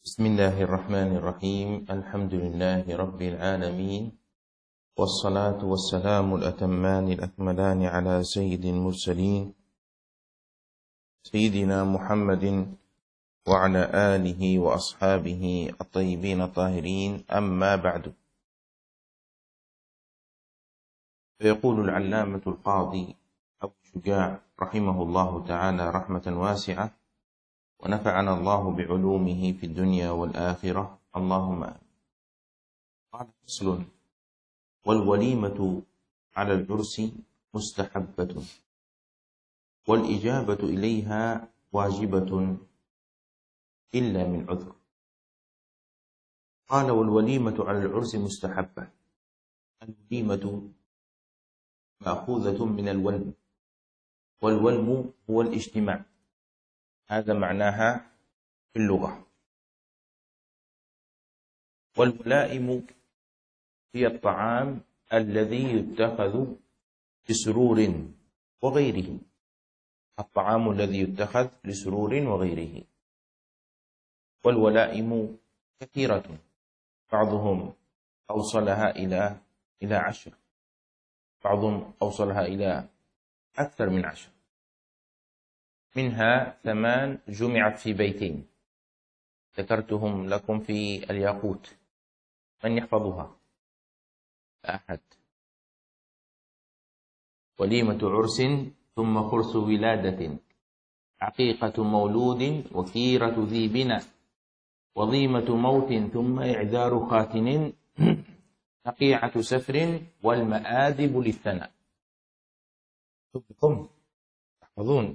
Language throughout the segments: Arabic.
بسم الله الرحمن الرحيم. الحمد لله رب العالمين، والصلاة والسلام الأتمان الأكملان على سيد المرسلين سيدنا محمد وعلى آله وأصحابه الطيبين الطاهرين، أما بعد. فيقول العلامة القاضي أبو شجاع رحمه الله تعالى رحمة واسعة، ونفعنا الله بعلومه في الدنيا والآخرة، اللهم آمين. قال: فصل: والوليمة على العرس مستحبة، والإجابة إليها واجبة إلا من عذر. قال: والوليمة على العرس مستحبة. الوليمة مأخوذة من الولم، والولم هو الاجتماع، هذا معناها في اللغة. والولائم هي الطعام الذي يتخذ لسرور وغيره، الطعام الذي يتخذ لسرور وغيره. والولائم كثيرة، بعضهم أوصلها إلى 10، بعضهم أوصلها إلى أكثر من 10، منها 8 جمعت في بيتين ذكرتهم لكم في الياقوت. من يحفظها؟ لا أحد. وليمة عرس، ثم خرس ولادة، عقيقة مولود، وكيرة ذي بنا، وظيمة موت، ثم إعذار خاتن، نقيعة سفر، والمآدب للثناء. تبكم تحفظون.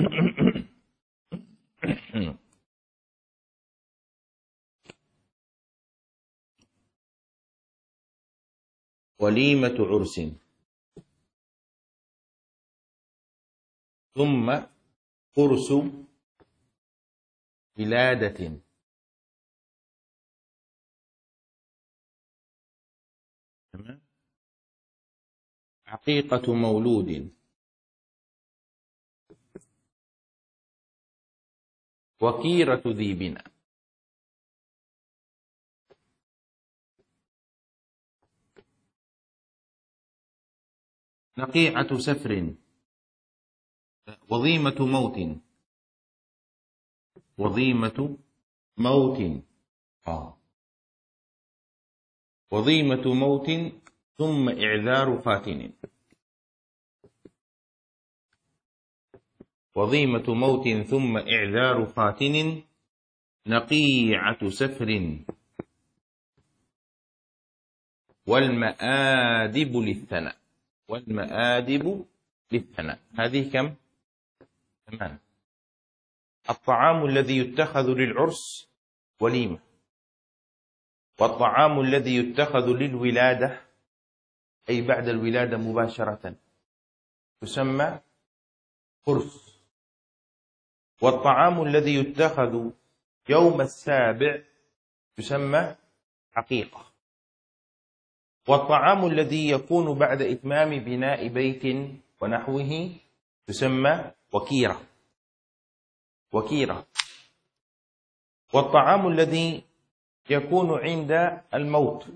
وليمة عرس، ثم خرس ولادة، عقيقة مولود، وكيرة ذي بنا. نقيعة سفر، وظيمة موت، وظيمة موت، وظيمة موت، ثم إعذار خاتن، وظيمة موت، ثم إعذار خاتن، نقيعة سفر، والمآدب للثناء. والمآدب للثناء، هذه كم؟ 8. الطعام الذي يتخذ للعرس وليمة، والطعام الذي يتخذ للولادة أي بعد الولادة مباشرة يسمى خرس، والطعام الذي يتخذ يوم السابع يسمى عقيقة، والطعام الذي يكون بعد إتمام بناء بيت ونحوه يسمى وكيرة. والطعام الذي يكون عند الموت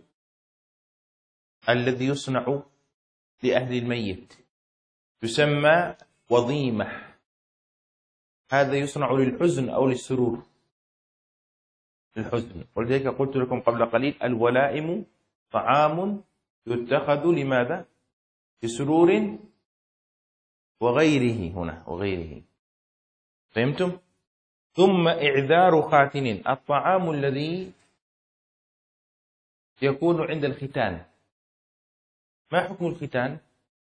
الذي يصنع لأهل الميت يسمى وظيمة، هذا يصنع للحزن أو للسرور. للحزن، ولذلك قلت لكم قبل قليل: الولائم طعام يتخذ لماذا؟ لسرور وغيره، هنا وغيره، فهمتم؟ ثم إعذار خاتن، الطعام الذي يكون عند الختان. ما حكم الختان؟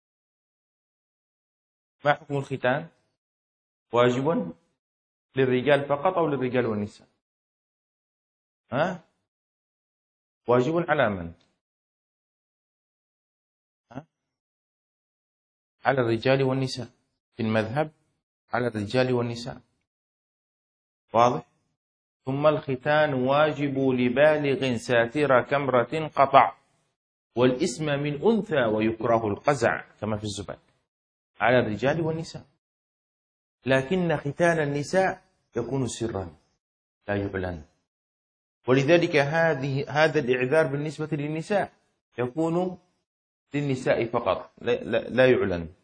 ما حكم الختان؟ واجب للرجال فقط أو للرجال والنساء؟ واجب على من؟ على الرجال والنساء، في المذهب على الرجال والنساء، واضح؟ ثم الختان واجب لبالغ ساتر كمرة قطع، والاسم من أنثى ويكره القزع، كما في الزبد، على الرجال والنساء. لكن ختان النساء يكون سرا لا يعلن، ولذلك هذا الإعذار بالنسبة للنساء يكون للنساء فقط، لا يعلن.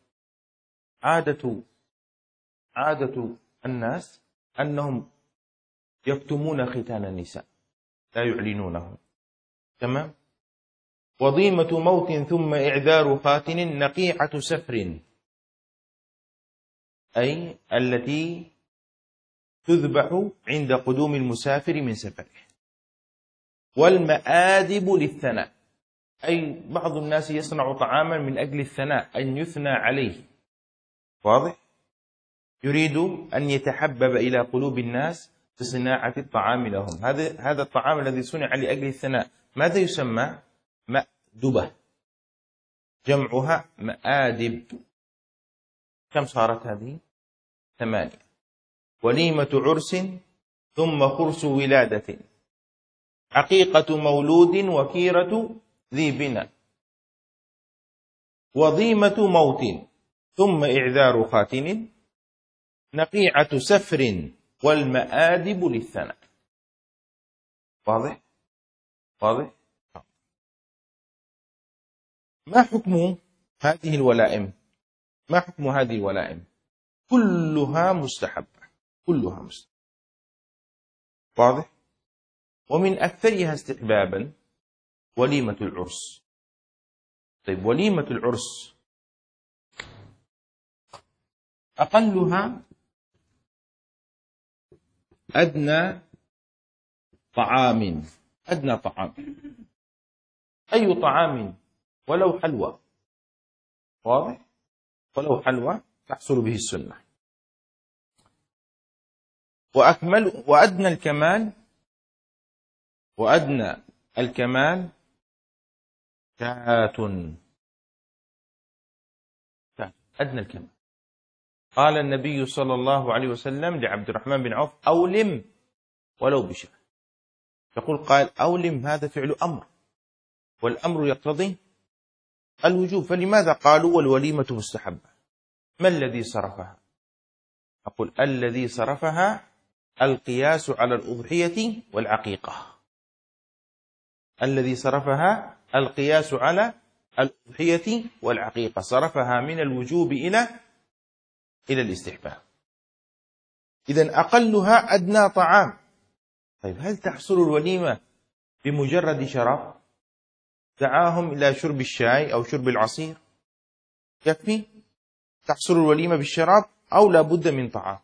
عادة الناس أنهم يكتمون ختان النساء، لا يعلنونه. تمام. وضيمة موت ثم إعذار خاتن نقيعة سفر، أي التي تذبح عند قدوم المسافر من سفره. والمآدب للثناء، أي بعض الناس يصنع طعاما من أجل الثناء، أن يثنى عليه. واضح؟ يريد أن يتحبب إلى قلوب الناس بصناعة الطعام لهم. هذا الطعام الذي صنع لأجل الثناء ماذا يسمى؟ مأدبة، جمعها مآدب. كم صارت هذه؟ 8. وليمة عرس ثم خرس ولادة، عقيقة مولود وكيرة ذي بنا، وضيمة موت ثم إعذار خاتن، نقيعة سفر، والمآدب للثناء. واضح؟ واضح؟ ما حكم هذه الولائم؟ ما حكم هذه الولائم؟ كلها مستحبة، كلها مستحبة. واضح؟ ومن أكثرها استحبابا وليمة العرس. طيب، وليمة العرس أقلها أدنى طعام، أدنى طعام، أي طعام ولو حلوى. واضح؟ ولو حلوى تحصل به السنة. وأدنى الكمال شاة، أدنى الكمال. قال النبي صلى الله عليه وسلم لعبد الرحمن بن عوف: أولم ولو بشاة. قال أولم، هذا فعل أمر، والأمر يقتضي الوجوب، فلماذا قالوا والوليمة مستحبة؟ ما الذي صرفها؟ أقول الذي صرفها القياس على الأضحية والعقيقة. الذي صرفها القياس على الأضحية والعقيقة، صرفها من الوجوب إلى الاستحباب. إذن أقلها أدنى طعام. طيب، هل تحصل الوليمة بمجرد شراب؟ دعاهم إلى شرب الشاي أو شرب العصير، يكفي؟ تحصل الوليمة بالشراب أو لا بد من طعام؟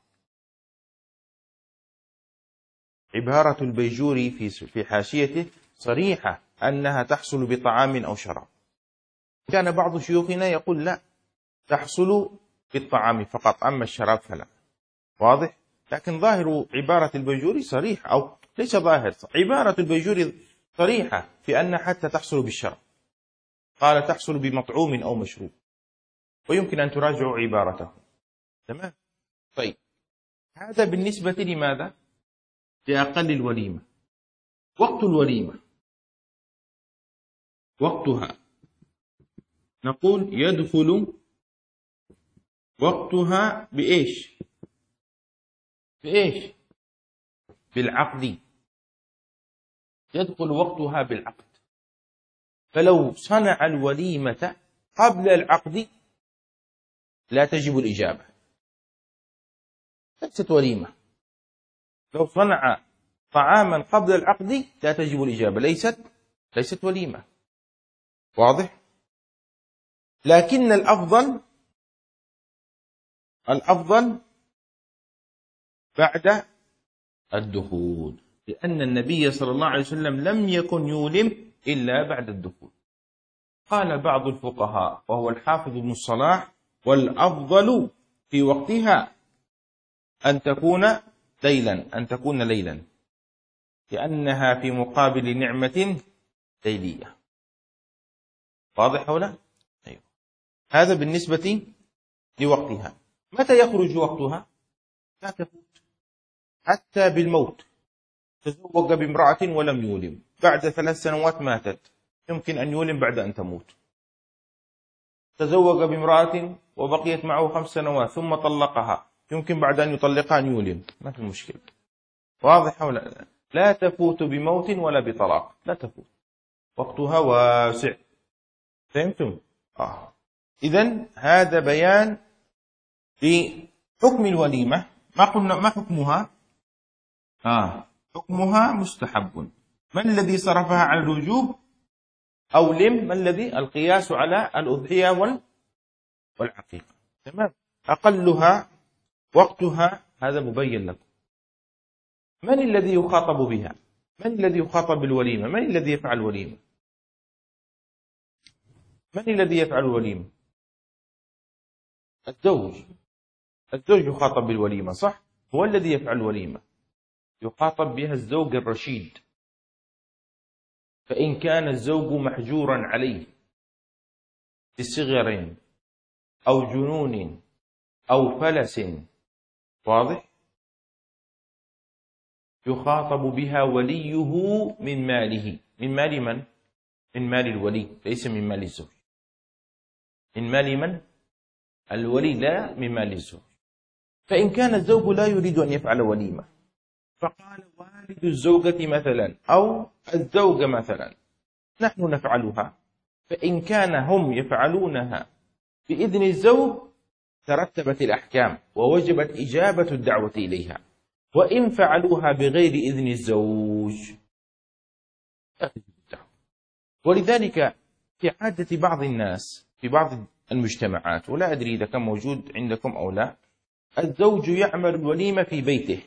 عبارة البيجوري في حاشيته صريحة أنها تحصل بطعام أو شراب. كان بعض شيوخنا يقول لا، تحصل بالطعام فقط، أما الشراب فلا. واضح؟ لكن ظاهر عبارة البيجوري صريح، أو ليس ظاهر، عبارة البيجوري صريحة في أن حتى تحصل بالشراب. قال تحصل بمطعوم أو مشروب، ويمكن أن تراجعوا عبارته. تمام؟ طيب، هذا بالنسبة لماذا؟ لأقل الوليمة. وقت الوليمة، وقتها نقول يدخل وقتها بإيش؟ بالعقد. يدخل وقتها بالعقد. فلو صنع الوليمة قبل العقد لا تجب الإجابة، ليست وليمة. لو صنع طعاما قبل العقد لا تجب الإجابة، ليست وليمة. واضح؟ لكن الأفضل بعد الدخول، لأن النبي صلى الله عليه وسلم لم يكن يولم إلا بعد الدخول. قال بعض الفقهاء وهو الحافظ ابن الصلاح: والأفضل في وقتها أن تكون ليلا، لأنها في مقابل نعمة ليلية. واضح ولا؟ أيوه. هذا بالنسبة لوقتها. متى يخرج وقتها؟ لا تفوت حتى بالموت. تزوج بامرأة ولم يولم، بعد 3 سنوات ماتت، يمكن أن يولم بعد أن تموت. تزوج بامرأة وبقيت معه 5 سنوات ثم طلقها، يمكن بعد أن يطلقها أن يولم، ما في مشكلة. واضح ولا لا؟ لا تفوت بموت ولا بطلاق، لا تفوت، وقتها واسع. فهمتم؟ إذن هذا بيان لحكم الوليمة. ما قلنا ما حكمها؟ حكمها مستحب. من الذي صرفها على الوجوب؟ أو ما الذي القياس على الأضحية والعقيقة. تمام. أقلها وقتها هذا مبين لكم. من الذي يخاطب بها؟ من الذي يخاطب بالوليمة؟ من الذي يفعل الوليمة؟ من الذي يفعل الوليمة؟ الزوج. الزوج يخاطب بالوليمة، صح؟ هو الذي يفعل الوليمة، يخاطب بها الزوج الرشيد. فإن كان الزوج محجورا عليه بصغر أو جنون أو فلس، واضح، يخاطب بها وليه من ماله. من مال من؟ من مال الولي، ليس من مال الزوج. من مال من؟ الولي، لا من مال الزوج. فإن كان الزوج لا يريد أن يفعل وليمة، فقال والد الزوجة مثلا أو الزوجة مثلا نحن نفعلها، فإن كان هم يفعلونها بإذن الزوج ترتبت الأحكام ووجبت إجابة الدعوة إليها. وإن فعلوها بغير إذن الزوج، ولذلك في عادة بعض الناس في بعض المجتمعات، ولا أدري إذا كان موجود عندكم أو لا، الزوج يعمل الوليمة في بيته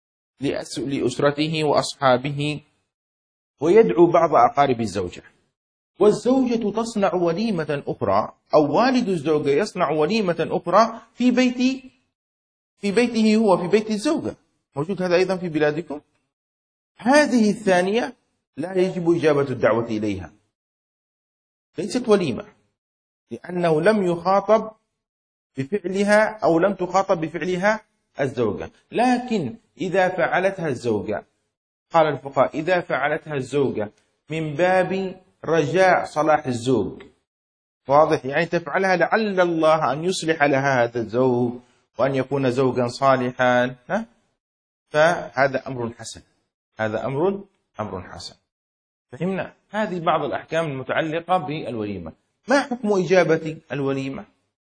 لأسرته وأصحابه، ويدعو بعض أقارب الزوجة، والزوجة تصنع وليمة أخرى، أو والد الزوجة يصنع وليمة أخرى في بيته هو، في بيت الزوجة. موجود هذا أيضا في بلادكم؟ هذه الثانية لا يجب إجابة الدعوة إليها، ليست وليمة، لأنه لم يخاطب بفعلها أو لم تخاطب بفعلها الزوجة. لكن إذا فعلتها الزوجة، قال الفقهاء، إذا فعلتها الزوجة من باب رجاء صلاح الزوج، واضح، يعني تفعلها لعل الله أن يصلح لها هذا الزوج وأن يكون زوجا صالحا، فهذا أمر حسن، هذا أمر حسن. فهمنا؟ هذه بعض الأحكام المتعلقة بالوليمة. ما حكم إجابة الوليمة؟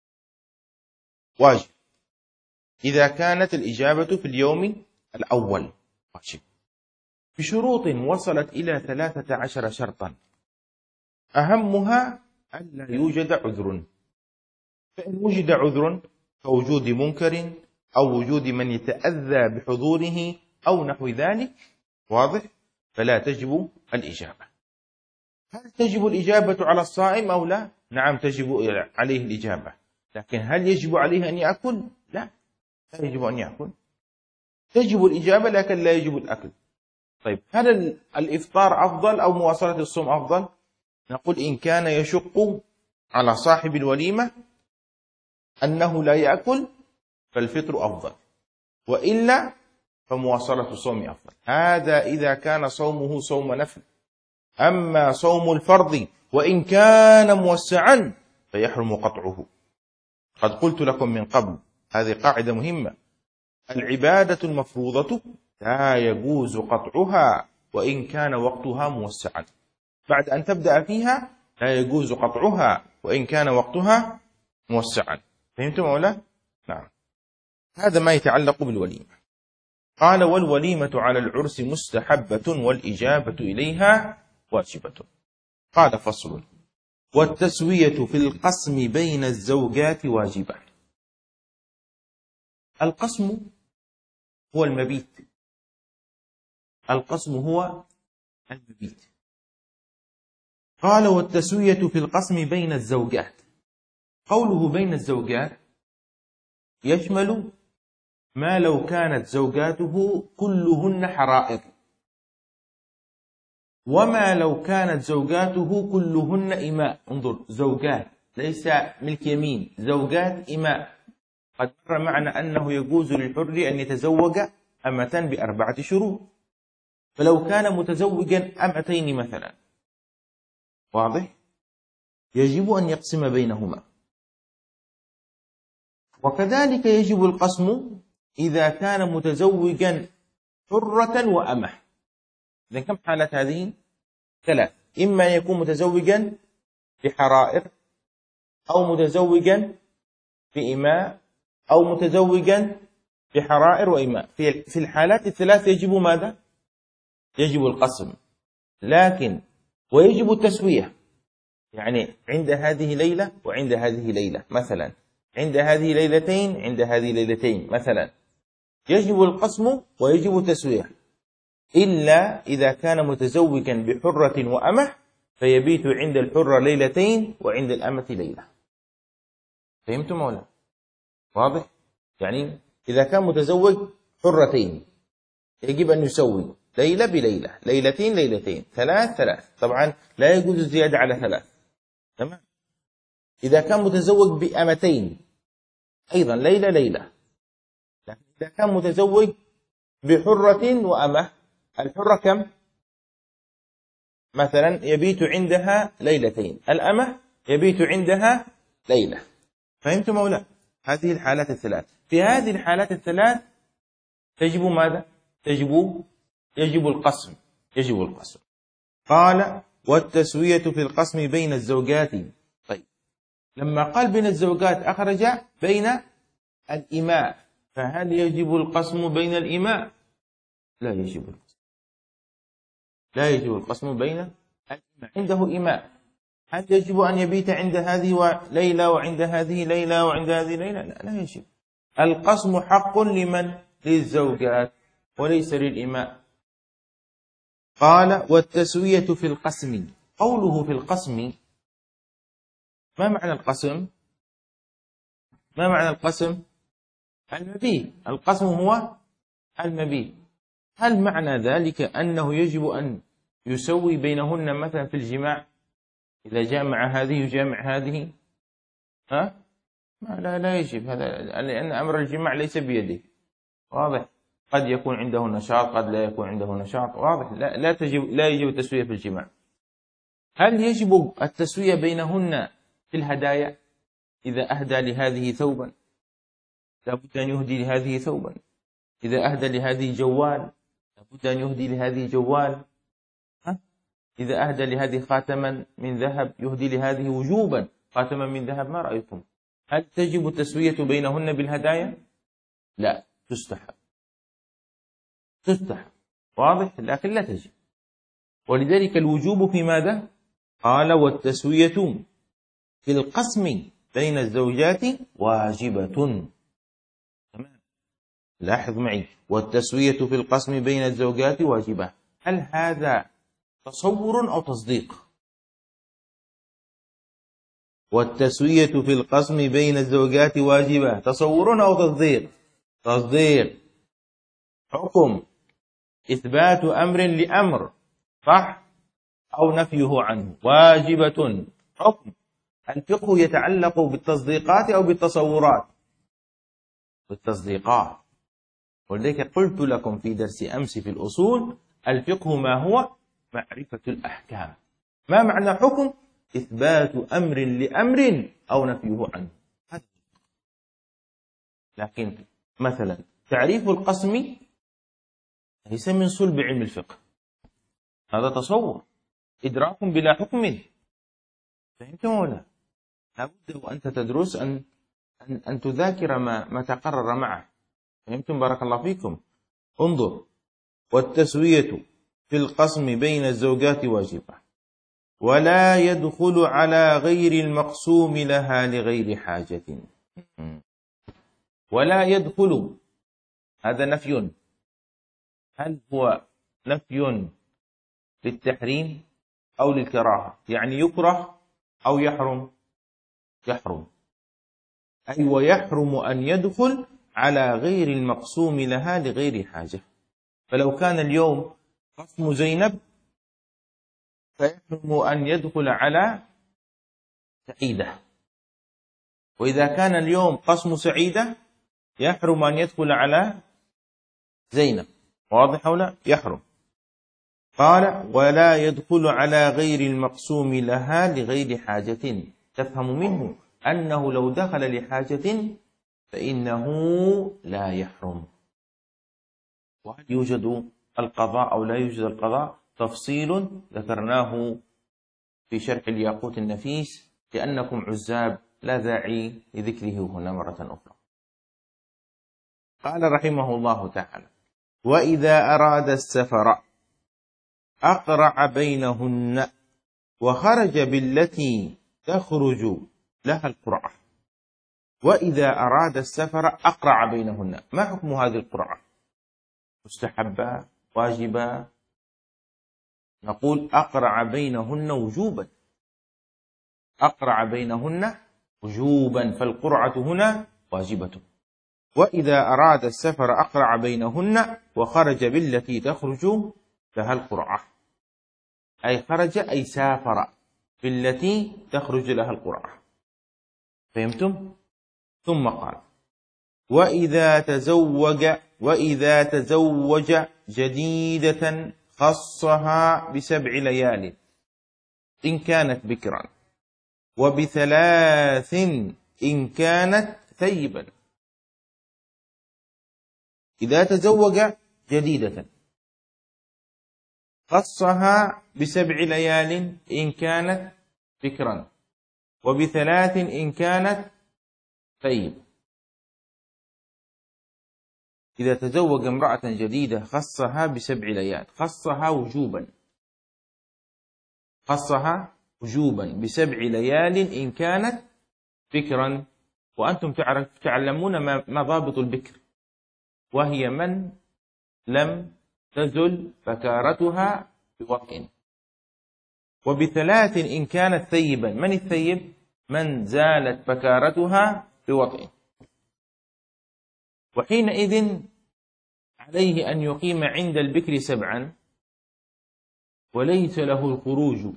واجب، إذا كانت الإجابة في اليوم الأول واجب، بشروط وصلت إلى 13 شرطا، أهمها ألا يوجد عذر. فإن وجد عذر كوجود منكر أو وجود من يتأذى بحضوره أو نحو ذلك، واضح، فلا تجب الإجابة. هل تجب الإجابة على الصائم أو لا؟ نعم تجب عليه الإجابة، لكن هل يجب عليه أن يأكل؟ لا يجب أن يأكل. تجب الإجابة لكن لا يجب الأكل. طيب، هل الإفطار أفضل أو مواصلة الصوم أفضل؟ نقول إن كان يشق على صاحب الوليمة أنه لا يأكل فالفطر أفضل، وإلا فمواصلة الصوم أفضل. هذا إذا كان صومه صوم نفل. أما صوم الفرض وإن كان موسعا فيحرم قطعه. قد قلت لكم من قبل، هذه قاعدة مهمة، العبادة المفروضة لا يجوز قطعها وإن كان وقتها موسعا. بعد أن تبدأ فيها لا يجوز قطعها وإن كان وقتها موسعا. فهمتم أو لا؟ نعم. هذا ما يتعلق بالوليمة. قال والوليمة على العرس مستحبة والإجابة إليها واجبة. قال فصل: والتسوية في القسم بين الزوجات واجبة. القسم هو المبيت، القسم هو المبيت. قال والتسوية في القسم بين الزوجات. قوله بين الزوجات يشمل ما لو كانت زوجاته كلهن حرائر، وما لو كانت زوجاته كلهن إماء. انظر، زوجات ليس ملك يمين، زوجات إماء. قد مر معنا أنه يجوز للحر أن يتزوج أمة ب4 شروط، فلو كان متزوجا أمتين مثلا، واضح، يجب أن يقسم بينهما. وكذلك يجب القسم إذا كان متزوجا حرة وأمة، إذا كم حالات هذه؟ 3. إما يكون متزوجا بحرائر، أو متزوجا بإماء، أو متزوجا بحرائر وإماء. في الحالات الثلاث يجب ماذا؟ يجب القسم، لكن ويجب التسوية. يعني عند هذه ليلة وعند هذه ليلة مثلا، عند هذه ليلتين عند هذه ليلتين مثلا، يجب القسم ويجب التسوية، إلا إذا كان متزوجا بحرة وأمة فيبيت عند الحرة ليلتين وعند الأمة ليلة. فهمتم ولا؟ واضح؟ يعني إذا كان متزوج حرتين يجب أن يسوي ليلة بليلة، ليلتين ليلتين، ثلاث. طبعا لا يجوز الزيادة على 3. تمام. إذا كان متزوج بأمتين أيضا ليلة ليلة. لكن إذا كان متزوج بحرة وأمة، الحرة كم؟ مثلا يبيت عندها ليلتين، الأمة يبيت عندها ليلة. فهمتم أو لا؟ هذه الحالات الثلاث. في هذه الحالات الثلاث تجب ماذا؟ يجب القسم. يجب القسم. قال والتسوية في القسم بين الزوجات. طيب، لما قال بين الزوجات أخرج بين الإماء، فهل يجب القسم بين الإماء؟ لا يجب القسم. لا يجب القسم بين الإماء. عنده إماء، هل يجب أن يبيت عند هذه ليلة وعند هذه ليلة وعند هذه ليلة؟ لا يجب. القسم حق لمن؟ للزوجات وليس للإماء. قال والتسوية في القسم. قوله في القسم، ما معنى القسم؟ ما معنى القسم؟ المبيت. القسم هو المبيت. هل معنى ذلك أنه يجب أن يسوي بينهن مثلا في الجماع؟ إذا جامع هذه يجامع هذه؟ لا يجب هذا، لأن أمر الجماع ليس بيده. واضح؟ قد يكون عنده نشاط، قد لا يكون عنده نشاط. واضح؟ لا يجب التسوية في الجماع. هل يجب التسوية بينهن في الهدايا؟ إذا أهدى لهذه ثوبا لابد أن يهدي لهذه ثوبا، إذا أهدى لهذه جوال لابد أن يهدي لهذه جوال، إذا أهدى لهذه خاتما من ذهب يهدي لهذه وجوبا خاتما من ذهب. ما رأيكم؟ هل تجب التسوية بينهن بالهدايا؟ لا، تستحب. واضح؟ لكن لا تجب. ولذلك الوجوب في ماذا؟ قال والتسوية في القسم بين الزوجات واجبة. تمام. لاحظ معي، والتسوية في القسم بين الزوجات واجبة. هل هذا تصور أو تصديق؟ والتسوية في القسم بين الزوجات واجبة، تصور أو تصديق؟ تصديق. حكم إثبات أمر لأمر، صح؟ أو نفيه عنه. واجبة حكم. الفقه يتعلق بالتصديقات أو بالتصورات؟ بالتصديقات. ولذلك قلت لكم في درس أمس في الأصول: الفقه ما هو؟ معرفة الأحكام. ما معنى حكم؟ إثبات أمر لأمر أو نفيه عنه. لكن مثلا تعريف القسم ليس من صلب علم الفقه، هذا تصور، إدراك بلا حكم. فهمتم ولا؟ لابد وأنت تدرس أن تذاكر ما تقرر معه. فهمتم؟ بارك الله فيكم. انظر، والتسوية في القسم بين الزوجات واجبة، ولا يدخل على غير المقسوم لها لغير حاجة. ولا يدخل، هذا نفي. هل هو نفي للتحريم أو للكراهة؟ يعني يكره أو يحرم؟ يحرم. أي ويحرم أن يدخل على غير المقسوم لها لغير حاجة. فلو كان اليوم قسم زينب فيحرم أن يدخل على سعيدة، وإذا كان اليوم قسم سعيدة يحرم أن يدخل على زينب. واضح أو لا؟ يحرم. قال ولا يدخل على غير المقسوم لها لغير حاجة. تفهم منه أنه لو دخل لحاجة فإنه لا يحرم. وهل يوجد القضاء أو لا يوجد القضاء؟ تفصيل ذكرناه في شرح الياقوت النفيس، لأنكم عزاب لا داعي لذكره هنا مرة أخرى. قال رحمه الله تعالى: وإذا أراد السفر أقرع بينهن وخرج بالتي تخرج لها القرعة. وإذا أراد السفر أقرع بينهن. ما حكم هذه القرعة؟ مستحبة؟ واجبة؟ نقول أقرع بينهن وجوبا. أقرع بينهن وجوبا، فالقرعة هنا واجبة. وإذا أراد السفر أقرع بينهن وخرج بالتي تخرج لها القرعة، أي خرج أي سافر بالتي تخرج لها القرعة. فهمتم؟ ثم قال: وإذا تزوج جديدة خصها ب7 ليال إن كانت بكرا، وب3 إن كانت ثيبا. إذا تزوج جديدة خصها ب7 ليال إن كانت بكرا، وب3 إن كانت ثيب. إذا تزوج امرأة جديدة خصها ب7 ليال، خصها وجوبا، خصها وجوبا ب7 ليال إن كانت بكرا. وأنتم تعلمون ما ضابط البكر، وهي من لم تزل بكارتها بوطء. وب3 إن كانت ثيبا. من الثيب؟ من زالت بكارتها بوطء. وحينئذ عليه أن يقيم عند البكر 7، وليس له الخروج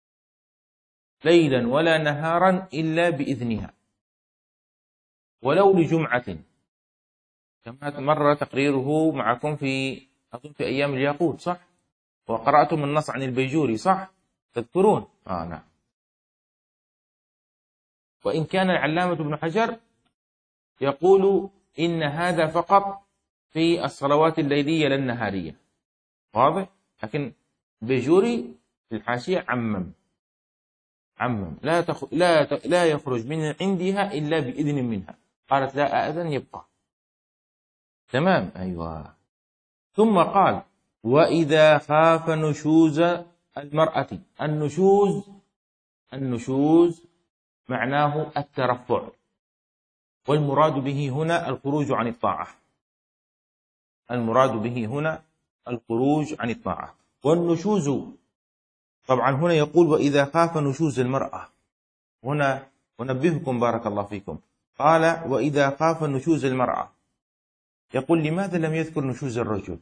ليلا ولا نهارا إلا بإذنها، ولو لجمعة، كما مر تقريره معكم في أيام الياقوت، صح؟ وقرأتم النص عن البيجوري، صح؟ تذكرون؟ نعم. وإن كان العلامة ابن حجر يقول إن هذا فقط في الصلوات الليلية لا النهارية، واضح؟ لكن بيجوري في الحاشية عمم لا يخرج من عندها إلا بإذن منها. قالت لا أذن يبقى. تمام؟ أيوة. ثم قال: وإذا خاف نشوز المرأة. النشوز معناه الترفع، والمراد به هنا الخروج عن الطاعة. المراد به هنا الخروج عن الطاعة. والنشوز طبعا هنا يقول: وإذا خاف نشوز المرأة. هنا أنبهكم بارك الله فيكم، قال: وإذا خاف نشوز المرأة. يقول: لماذا لم يذكر نشوز الرجل؟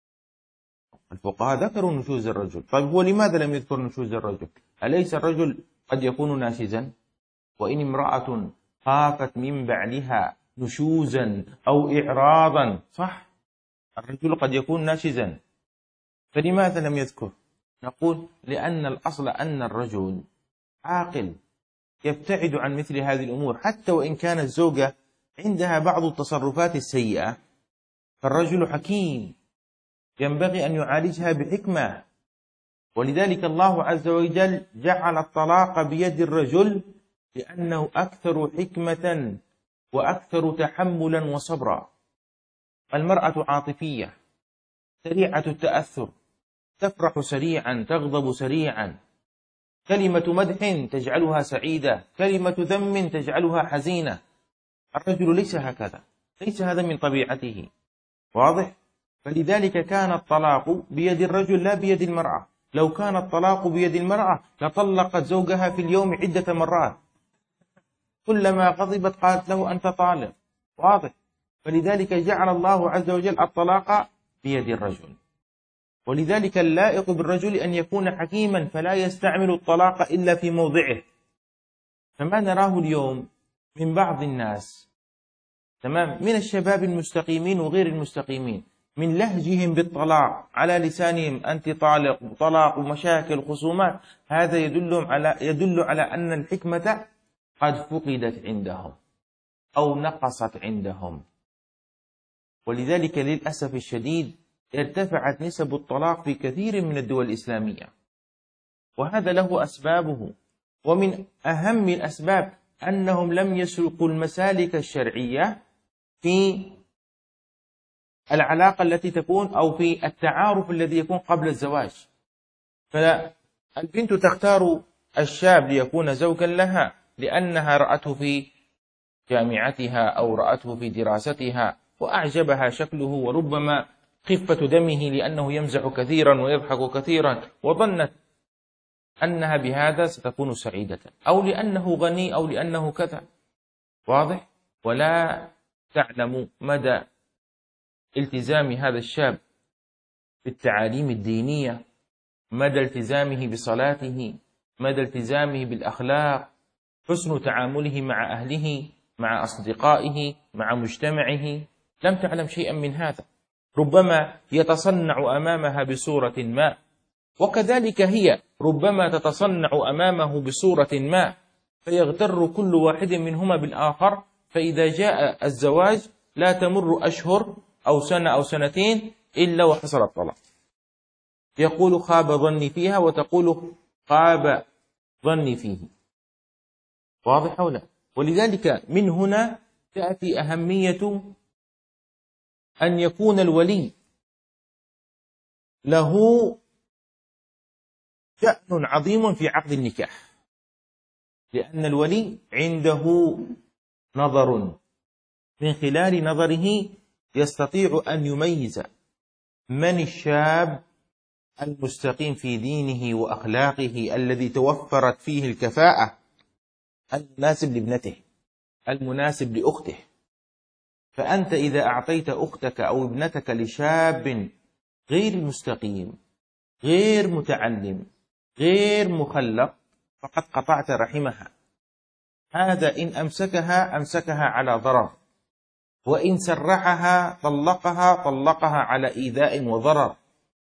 الفقهاء ذكروا نشوز الرجل. طيب هو لماذا لم يذكر نشوز الرجل؟ أليس الرجل قد يكون ناشزا؟ وإن امرأة خافت من بعلها نشوزا أو إعراضا، صح؟ الرجل قد يكون ناشزا، فلماذا لم يذكر؟ نقول: لأن الأصل أن الرجل عاقل يبتعد عن مثل هذه الأمور، حتى وإن كانت الزوجة عندها بعض التصرفات السيئة، فالرجل حكيم ينبغي أن يعالجها بحكمة. ولذلك الله عز وجل جعل الطلاق بيد الرجل، لأنه أكثر حكمة وأكثر تحملا وصبرا. المرأة عاطفية سريعة التأثر، تفرح سريعا، تغضب سريعا. كلمة مدح تجعلها سعيدة، كلمة ذم تجعلها حزينة. الرجل ليس هكذا، ليس هذا من طبيعته، واضح؟ فلذلك كان الطلاق بيد الرجل لا بيد المرأة. لو كان الطلاق بيد المرأة لطلقت زوجها في اليوم عدة مرات، كلما غضبت قالت له أنت طالق، واضح؟ فلذلك جعل الله عز وجل الطلاق بيد الرجل. ولذلك اللائق بالرجل أن يكون حكيما، فلا يستعمل الطلاق إلا في موضعه. فما نراه اليوم من بعض الناس، تمام، من الشباب المستقيمين وغير المستقيمين، من لهجهم بالطلاق على لسانهم أنت طالق وطلاق ومشاكل خصومات، هذا يدل على أن الحكمة قد فقدت عندهم أو نقصت عندهم. ولذلك للأسف الشديد ارتفعت نسب الطلاق في كثير من الدول الإسلامية، وهذا له أسبابه، ومن أهم الأسباب أنهم لم يسلكوا المسالك الشرعية في العلاقة التي تكون أو في التعارف الذي يكون قبل الزواج. فالبنت تختار الشاب ليكون زوجا لها لأنها رأته في جامعتها أو رأته في دراستها وأعجبها شكله وربما خفة دمه لأنه يمزح كثيرا ويضحك كثيرا، وظنت أنها بهذا ستكون سعيدة، أو لأنه غني أو لأنه كذا. واضح؟ ولا تعلم مدى التزام هذا الشاب بالتعاليم الدينية، مدى التزامه بصلاته، مدى التزامه بالأخلاق، حسن تعامله مع أهله، مع أصدقائه، مع مجتمعه. لم تعلم شيئا من هذا، ربما يتصنع أمامها بصورة ما، وكذلك هي ربما تتصنع أمامه بصورة ما، فيغتر كل واحد منهما بالآخر، فإذا جاء الزواج لا تمر أشهر أو سنة أو سنتين إلا وحصل الطلاق. يقول خاب ظني فيها، وتقول خاب ظني فيه. واضح أو لا؟ ولذلك من هنا تأتي أهمية أن يكون الولي له شأن عظيم في عقد النكاح، لأن الولي عنده نظر، من خلال نظره يستطيع أن يميز من الشاب المستقيم في دينه وأخلاقه الذي توفرت فيه الكفاءة، المناسب لابنته، المناسب لأخته. فأنت إذا أعطيت أختك أو ابنتك لشاب غير مستقيم، غير متعلم، غير مخلق، فقد قطعت رحمها. هذا إن أمسكها على ضرر، وإن سرحها طلقها على إيذاء وضرر.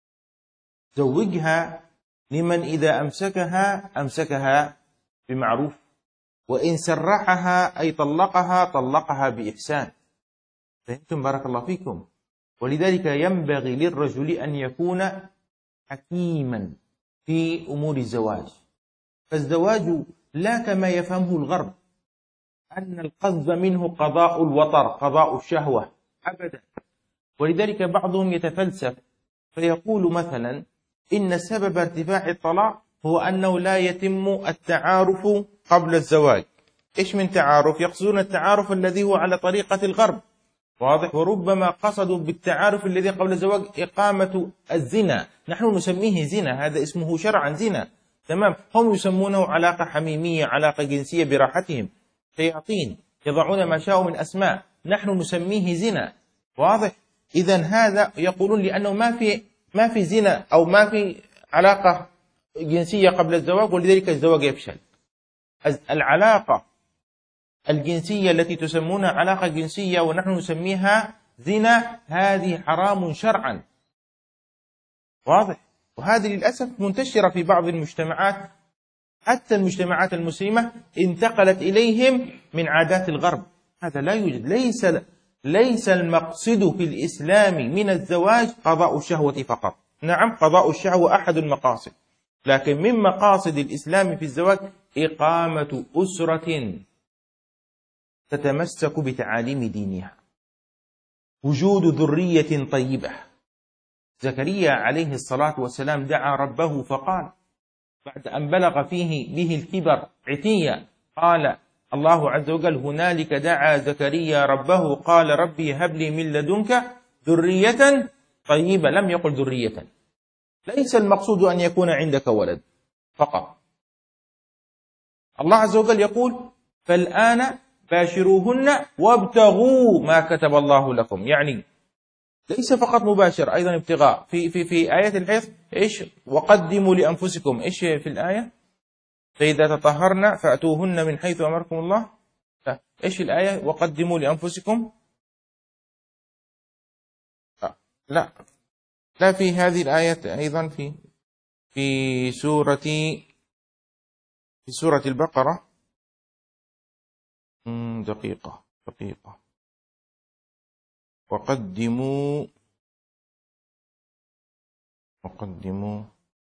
زوجها لمن إذا أمسكها بمعروف، وإن سرحها أي طلقها بإحسان. فهمتم؟ بارك الله فيكم. ولذلك ينبغي للرجل أن يكون حكيما في أمور الزواج. فالزواج لا كما يفهمه الغرب، أن القصد منه قضاء الوطر، قضاء الشهوة، أبدا. ولذلك بعضهم يتفلسف فيقول مثلا إن سبب ارتفاع الطلاق هو أنه لا يتم التعارف قبل الزواج. إيش من تعارف؟ يقصدون التعارف الذي هو على طريقة الغرب. واضح؟ وربما قصدوا بالتعارف الذي قبل الزواج إقامة الزنا. نحن نسميه زنا، هذا اسمه شرعا زنا، تمام. هم يسمونه علاقة حميمية، علاقة جنسية براحتهم، شياطين يضعون ما شاءوا من أسماء، نحن نسميه زنا. واضح؟ إذن هذا يقولون لأنه ما في زنا أو ما في علاقة جنسية قبل الزواج، ولذلك الزواج يفشل. العلاقة الجنسية التي تسمونها علاقة جنسية ونحن نسميها زنا، هذه حرام شرعا. واضح؟ وهذه للأسف منتشرة في بعض المجتمعات، حتى المجتمعات المسلمة انتقلت إليهم من عادات الغرب. هذا لا يوجد. ليس المقصد في الإسلام من الزواج قضاء الشهوة فقط. نعم، قضاء الشهوة أحد المقاصد، لكن من مقاصد الإسلام في الزواج إقامة أسرة تتمسك بتعاليم دينها، وجود ذرية طيبة. زكريا عليه الصلاة والسلام دعا ربه فقال بعد أن بلغ به الكبر عتيا، قال الله عز وجل هنالك دعا زكريا ربه قال ربي هب لي من لدنك ذرية طيبة. لم يقل ذرية. ليس المقصود أن يكون عندك ولد فقط. الله عز وجل يقول فالآن باشروهن وابتغوا ما كتب الله لكم، يعني ليس فقط مباشر، أيضا ابتغاء. في آية الحيض إيش؟ وقدموا لأنفسكم. إيش في الآية؟ فإذا تطهرن فأتوهن من حيث أمركم الله. إيش الآية؟ وقدموا لأنفسكم. لا في هذه الآية أيضا في سورة البقرة. دقيقة. وقدموا وقدموا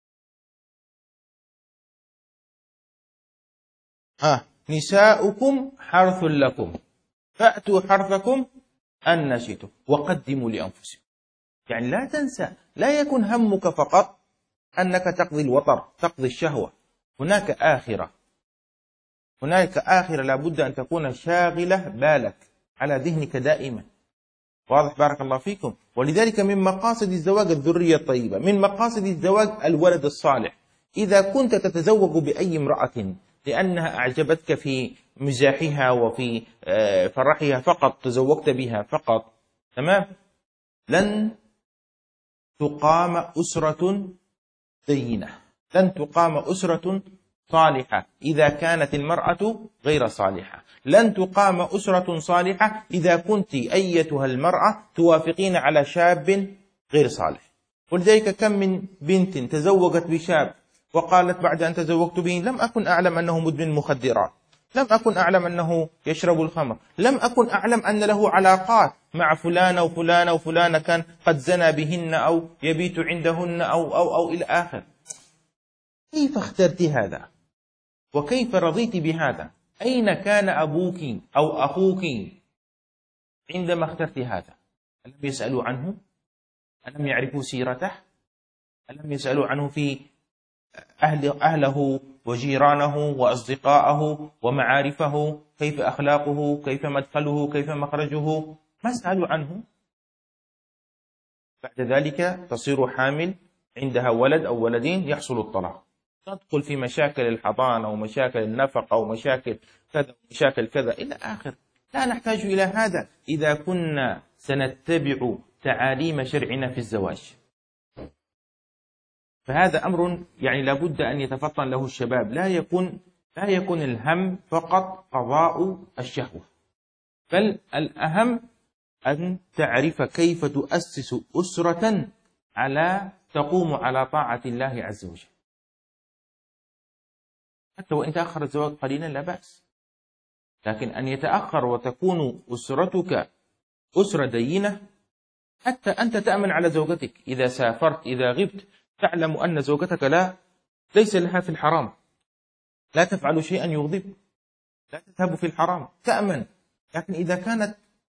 نساؤكم حرث لكم فأتوا حرثكم أن شئتم وقدموا لأنفسكم. يعني لا تنسى، لا يكن همك فقط أنك تقضي الوطر، تقضي الشهوة. هناك آخرة لابد أن تكون شاغلة بالك على ذهنك دائما. واضح؟ بارك الله فيكم. ولذلك من مقاصد الزواج الذرية الطيبة، من مقاصد الزواج الولد الصالح. إذا كنت تتزوج بأي امرأة لأنها أعجبتك في مزاحها وفي فرحها فقط، تزوجت بها فقط، تمام، لن تقام أسرة دينة، لن تقام أسرة صالحة إذا كانت المرأة غير صالحة، لن تقام أسرة صالحة إذا كنت أيتها المرأة توافقين على شاب غير صالح. ولذلك كم من بنت تزوجت بشاب وقالت بعد أن تزوجت به لم أكن أعلم أنه مدمن مخدرات، لم أكن أعلم أنه يشرب الخمر، لم أكن أعلم أن له علاقات مع فلانة وفلانة وفلانة، كان قد زنى بهن أو يبيت عندهن أو إلى آخر. كيف اخترت هذا؟ وكيف رضيت بهذا؟ أين كان أبوك أو أخوك عندما اخترت هذا؟ ألم يسألوا عنه؟ ألم يعرفوا سيرته؟ ألم يسألوا عنه في أهله وجيرانه وأصدقائه ومعارفه، كيف أخلاقه، كيف مدخله، كيف مخرجه؟ ما سألوا عنه. بعد ذلك تصير حامل، عندها ولد أو ولدين، يحصل الطلاق، تدخل في مشاكل الحضانة ومشاكل النفقة ومشاكل كذا ومشاكل كذا إلى آخر. لا نحتاج إلى هذا إذا كنا سنتبع تعاليم شرعنا في الزواج. فهذا أمر يعني لابد أن يتفطن له الشباب. لا يكون الهم فقط قضاء الشهوة، بل الأهم أن تعرف كيف تؤسس أسرة تقوم على طاعة الله عز وجل. حتى وإن تأخر الزواج قليلا لا بأس، لكن أن يتأخر وتكون أسرتك أسرة دينة، حتى أنت تأمن على زوجتك. إذا سافرت، إذا غبت، تعلم أن زوجتك ليس لها في الحرام، لا تفعل شيئا يغضب، لا تذهب في الحرام، تأمن. لكن إذا كانت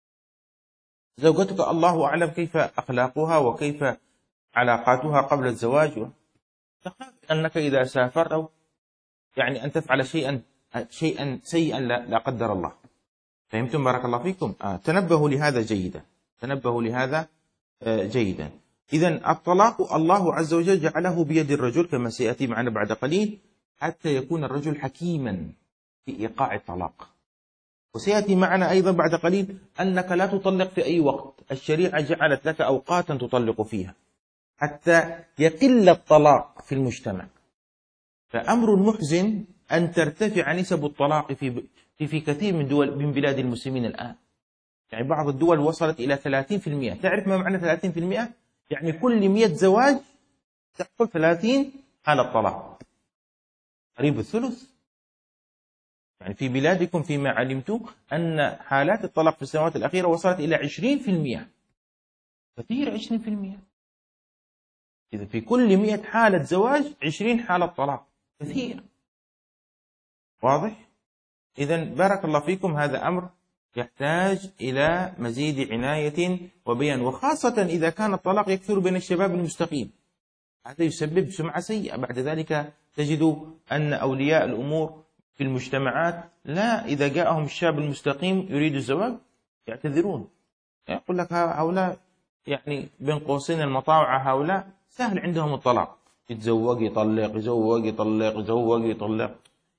زوجتك الله أعلم كيف أخلاقها وكيف علاقاتها قبل الزواج، تخاف أنك إذا سافرت أو يعني أن تفعل شيئا سيئا لا قدر الله. فهمتم؟ بارك الله فيكم. تنبهوا لهذا جيدا، تنبهوا لهذا جيدا. إذن الطلاق الله عز وجل جعله بيد الرجل كما سيأتي معنا بعد قليل، حتى يكون الرجل حكيما في إيقاع الطلاق. وسيأتي معنا أيضا بعد قليل أنك لا تطلق في أي وقت، الشريعة جعلت لك أوقاتا تطلق فيها حتى يقل الطلاق في المجتمع. فأمر محزن أن ترتفع نسب الطلاق في كثير من بلاد المسلمين الآن. يعني بعض الدول وصلت إلى 30%. تعرف ما معنى 30%؟ يعني كل 100 زواج تحصل 30 حالة طلاق، قريب الثلث. يعني في بلادكم فيما علمت أن حالات الطلاق في السنوات الأخيرة وصلت إلى 20%. كثير 20%. إذا في كل 100 حالة زواج 20 حالة طلاق، كثير. واضح؟ إذن بارك الله فيكم، هذا أمر يحتاج إلى مزيد عناية وبيان، وخاصة إذا كان الطلاق يكثر بين الشباب المستقيم. هذا يسبب سمعة سيئة. بعد ذلك تجد أن أولياء الأمور في المجتمعات لا، إذا جاءهم الشاب المستقيم يريد الزواج يعتذرون، يقول لك هؤلاء يعني بين قوسين المطاوعة، هؤلاء سهل عندهم الطلاق، يتزوج يطلق، يزوج يطلق، يزوج يطلق.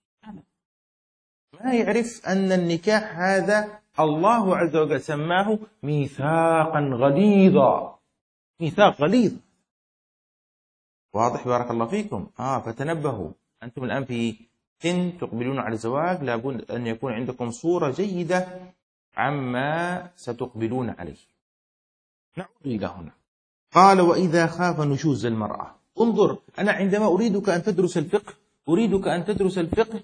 ما يعرف أن النكاح هذا الله عز وجل سماه ميثاقا غليظا، ميثاق غليظ. واضح؟ بارك الله فيكم. فتنبهوا، أنتم الآن في سن تقبلون على الزواج، لابد أن يكون عندكم صورة جيدة عما ستقبلون عليه. نعود إلى هنا. قال: وإذا خاف نشوز المرأة. انظر، أنا عندما أريدك أن تدرس الفقه، أريدك أن تدرس الفقه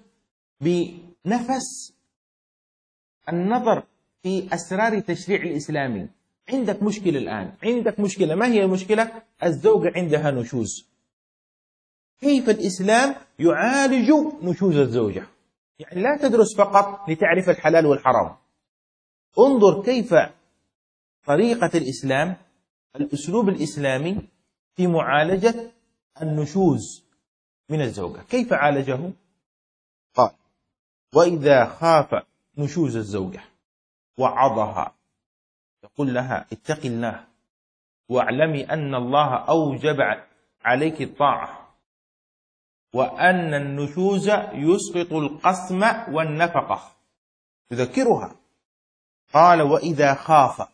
بنفس النظر في أسرار التشريع الإسلامي، عندك مشكلة الآن، عندك مشكلة. ما هي المشكلة؟ الزوجة عندها نشوز. كيف الإسلام يعالج نشوز الزوجة؟ يعني لا تدرس فقط لتعرف الحلال والحرام، انظر كيف طريقة الإسلام، الأسلوب الإسلامي في معالجة النشوز من الزوجة. كيف عالجه؟ قال: وإذا خاف نشوز الزوجة وعظها، يقول لها: اتق الله واعلمي أن الله أوجب عليك الطاعة، وأن النشوز يسقط القسم والنفقة، يذكرها. قال: وإذا خاف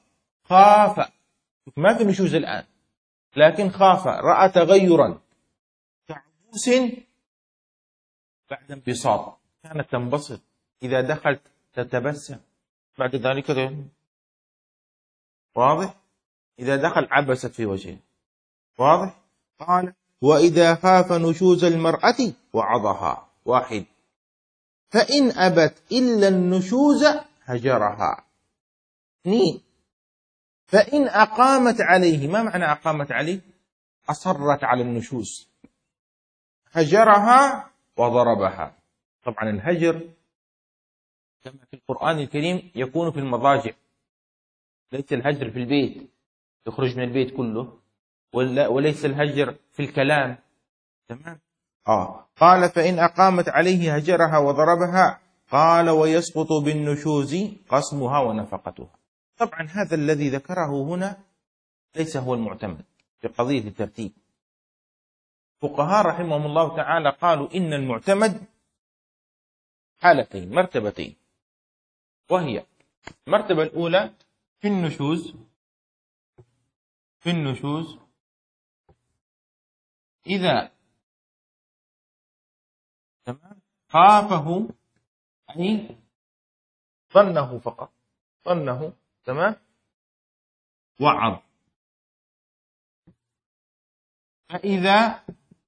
ما في نشوز الآن، لكن خاف، رأى تغيرا كعبوس بعد انبساط، كانت تنبسط إذا دخلت تتبسم، بعد ذلك واضح، إذا دخل عبست في وجهه، واضح. قال: وإذا خاف نشوز المرأة وعظها، واحد، فإن أبت إلا النشوز هجرها، اثنين، فإن أقامت عليه. ما معنى أقامت عليه؟ أصرت على النشوز، هجرها وضربها. طبعا الهجر كما في القرآن الكريم يكون في المضاجع، ليس الهجر في البيت يخرج من البيت كله، وليس الهجر في الكلام. تمام. قال: فإن أقامت عليه هجرها وضربها. قال: ويسقط بالنشوز قسمها ونفقتها. طبعا هذا الذي ذكره هنا ليس هو المعتمد في قضية الترتيب. فقهاء رحمهم الله تعالى قالوا إن المعتمد حالتين، مرتبتين، وهي المرتبة الأولى في النشوز إذا خافه، أي ظنه فقط، ظنه، تمام، وعظ. فإذا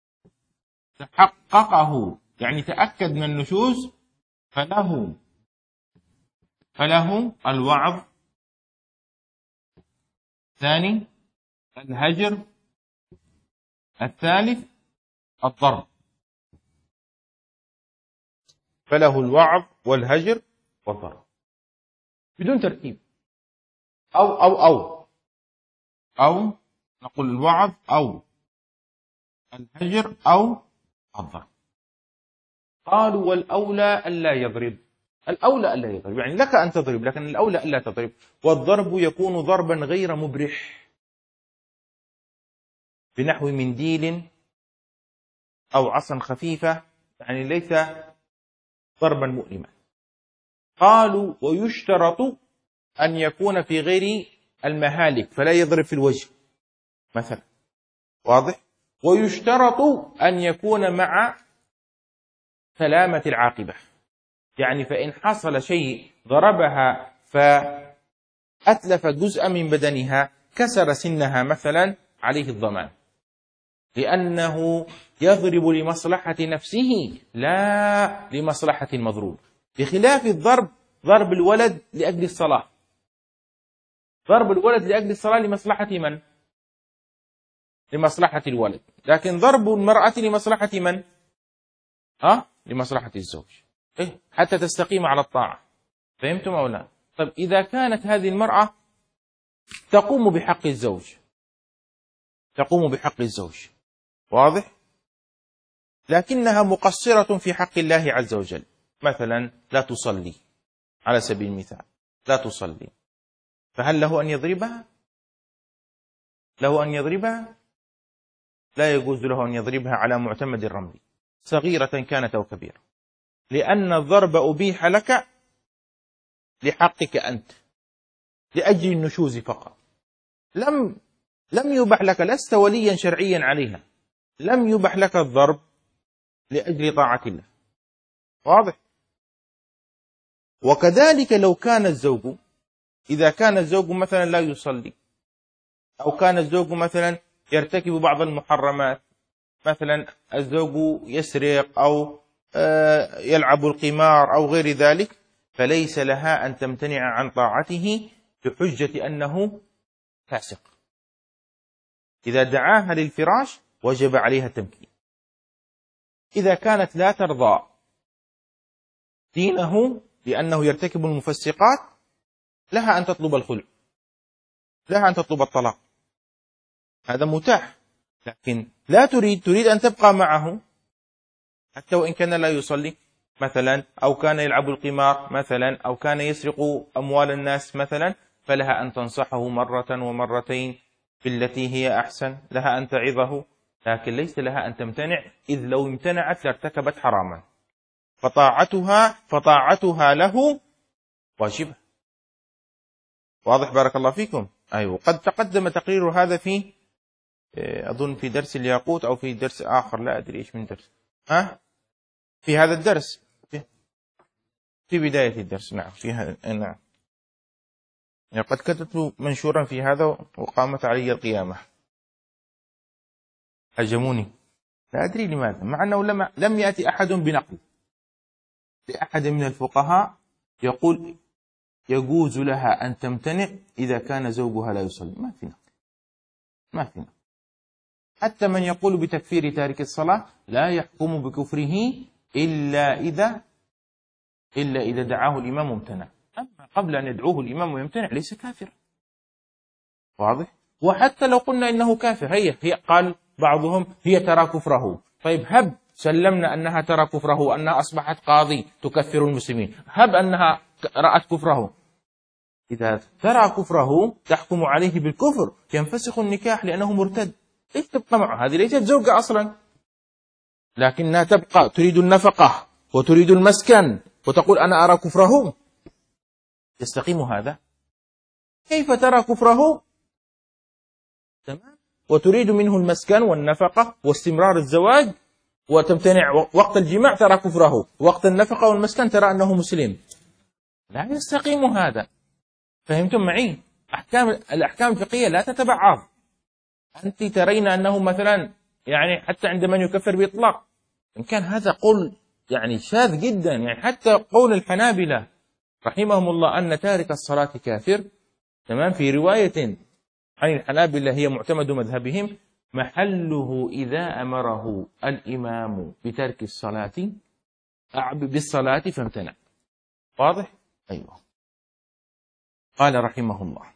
تحققه، يعني تأكد من النشوز، فله الوعظ. ثاني الهجر. الثالث الضرب. فله الوعظ والهجر والضرب بدون ترتيب، أو نقول الوعظ أو الهجر أو الضرب. قالوا: والأولى ألا يضرب. الأولى ألا يضرب، يعني لك أن تضرب، لكن الأولى ألا تضرب. والضرب يكون ضربا غير مبرح، بنحو منديل أو عصا خفيفة، يعني ليس ضربا مؤلما. قالوا: ويشترط أن يكون في غير المهالك، فلا يضرب في الوجه مثلا، واضح. ويشترط أن يكون مع سلامة العاقبة، يعني فإن حصل شيء ضربها فأتلف جزءا من بدنها، كسر سنها مثلا، عليه الضمان، لأنه يضرب لمصلحة نفسه لا لمصلحة المضروب، بخلاف ضرب الولد لأجل الصلاة. ضرب الولد لأجل الصلاة لمصلحة من؟ لمصلحة الولد، لكن ضرب المرأة لمصلحة من؟ لمصلحة الزوج، حتى تستقيم على الطاعة. فهمتم أو لا؟ طيب إذا كانت هذه المرأة تقوم بحق الزوج، واضح، لكنها مقصرة في حق الله عز وجل، مثلا لا تصلي، على سبيل المثال لا تصلي، فهل له أن يضربها؟ لا يجوز له أن يضربها على معتمد الرمل، صغيرة كانت أو كبيرة، لأن الضرب أبيح لك لحقك أنت، لأجل النشوز فقط. لم يبح لك، لست وليا شرعيا عليها، لم يبح لك الضرب لأجل طاعة الله، واضح. وكذلك لو كان الزوج، إذا كان الزوج مثلا لا يصلي، أو كان الزوج مثلا يرتكب بعض المحرمات، مثلا الزوج يسرق أو يلعب القمار أو غير ذلك، فليس لها أن تمتنع عن طاعته بحجة أنه فاسق. إذا دعاها للفراش وجب عليها التمكين. إذا كانت لا ترضى دينه لأنه يرتكب المفسقات لها أن تطلب الخلع، لها أن تطلب الطلاق، هذا متاح. لكن لا تريد أن تبقى معه حتى وإن كان لا يصلي مثلا، أو كان يلعب القمار مثلا، أو كان يسرق أموال الناس مثلا، فلها أن تنصحه مرة ومرتين بالتي هي أحسن، لها أن تعظه، لكن ليس لها أن تمتنع، إذ لو امتنعت لارتكبت حراما، فطاعتها له واجبة. واضح؟ بارك الله فيكم. أيوة، قد تقدم تقرير هذا في أظن في درس الياقوت أو في درس آخر، لا أدري إيش من درس، في هذا الدرس، في بداية الدرس، نعم فيها، نعم. يعني قد كتبت منشورا في هذا وقامت علي القيامة، هجموني لا أدري لماذا، مع أنه لم يأتي أحد بنقل لأحد من الفقهاء يقول يجوز لها أن تمتنع إذا كان زوجها لا يصلي. ما في نقل، ما في نقل. حتى من يقول بتكفير تارك الصلاة لا يحكم بكفره إلا إذا دعاه الإمام وامتنع. أما قبل أن يدعوه الإمام ويمتنع ليس كافر. واضح؟ وحتى لو قلنا إنه كافر، هي قال بعضهم هي ترى كفره، طيب هب سلمنا أنها ترى كفره وأنها أصبحت قاضي تكفر المسلمين، هب أنها رأت كفره، إذا ترى كفره تحكم عليه بالكفر ينفسخ النكاح لأنه مرتد. ليش تبقى معه؟ هذه ليست زوجة أصلا، لكنها تبقى تريد النفقة وتريد المسكن وتقول أنا أرى كفره. يستقيم هذا؟ كيف ترى كفره تمام وتريد منه المسكن والنفقة واستمرار الزواج، وتمتنع وقت الجماع ترى كفره، وقت النفقة والمسكن ترى أنه مسلم؟ لا يستقيم هذا. فهمتم معي؟ الأحكام الفقهية لا تتبعض. أنت ترين أنه مثلا يعني حتى عند من يكفر بإطلاق، إن كان هذا قول يعني شاذ جدا، يعني حتى قول الحنابلة رحمهم الله أن تارك الصلاة كافر، تمام، في رواية عن الحنابلة هي معتمد مذهبهم، محله إذا أمره الإمام بترك الصلاة بالصلاة فامتنع. واضح؟ أيوه. قال رحمه الله: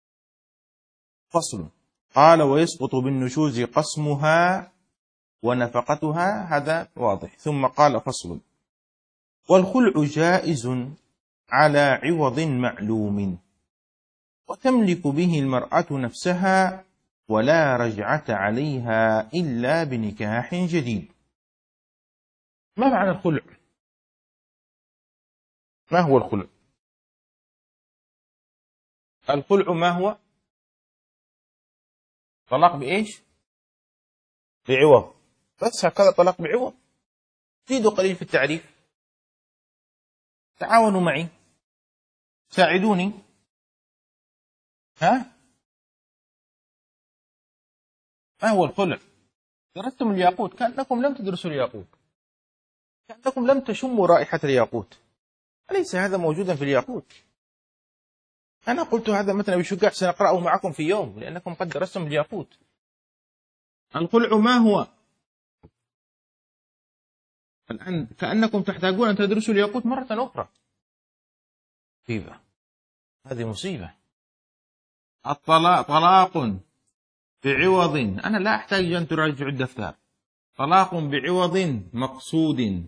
فصل. قال: ويسقط بالنشوز قسمها ونفقتها. هذا واضح. ثم قال: فصل. والخلع جائز على عوض معلوم، وتملك به المرأة نفسها، ولا رجعة عليها إلا بنكاح جديد. ما معنى الخلع؟ ما هو الخلع؟ الخلع ما هو؟ طلاق بإيش؟ بعوض. بس هكذا طلاق بعوض؟ زيدوا قليل في التعريف، تعاونوا معي، ساعدوني. ما هو الخلع؟ درستم الياقوت، كأنكم لم تدرسوا الياقوت، كأنكم لم تشموا رائحة الياقوت. أليس هذا موجودا في الياقوت؟ أنا قلت هذا مثلا بشجاع سنقرأه معكم في يوم، لأنكم قد درستم الياقوت. الخلع ما هو؟ الآن كأنكم تحتاجون أن تدرسوا الياقوت مرة أخرى. مصيبة، هذه مصيبة. طلاق بعوض، أنا لا أحتاج أن تراجعوا الدفتر. طلاق بعوض مقصود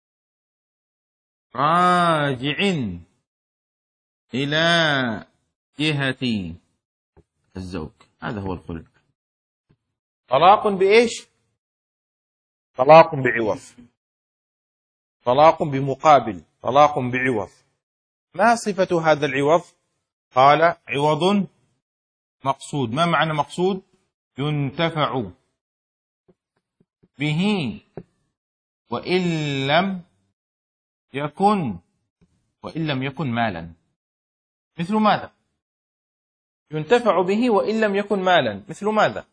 راجع إلى جهة الزوج، هذا هو الخلع. طلاق بإيش؟ طلاق بعوض، طلاق بمقابل، طلاق بعوض. ما صفة هذا العوض؟ قال: عوض مقصود. ما معنى مقصود؟ ينتفع به وإن لم يكن مالا. مثل ماذا؟ ينتفع به وإن لم يكن مالا، مثل ماذا؟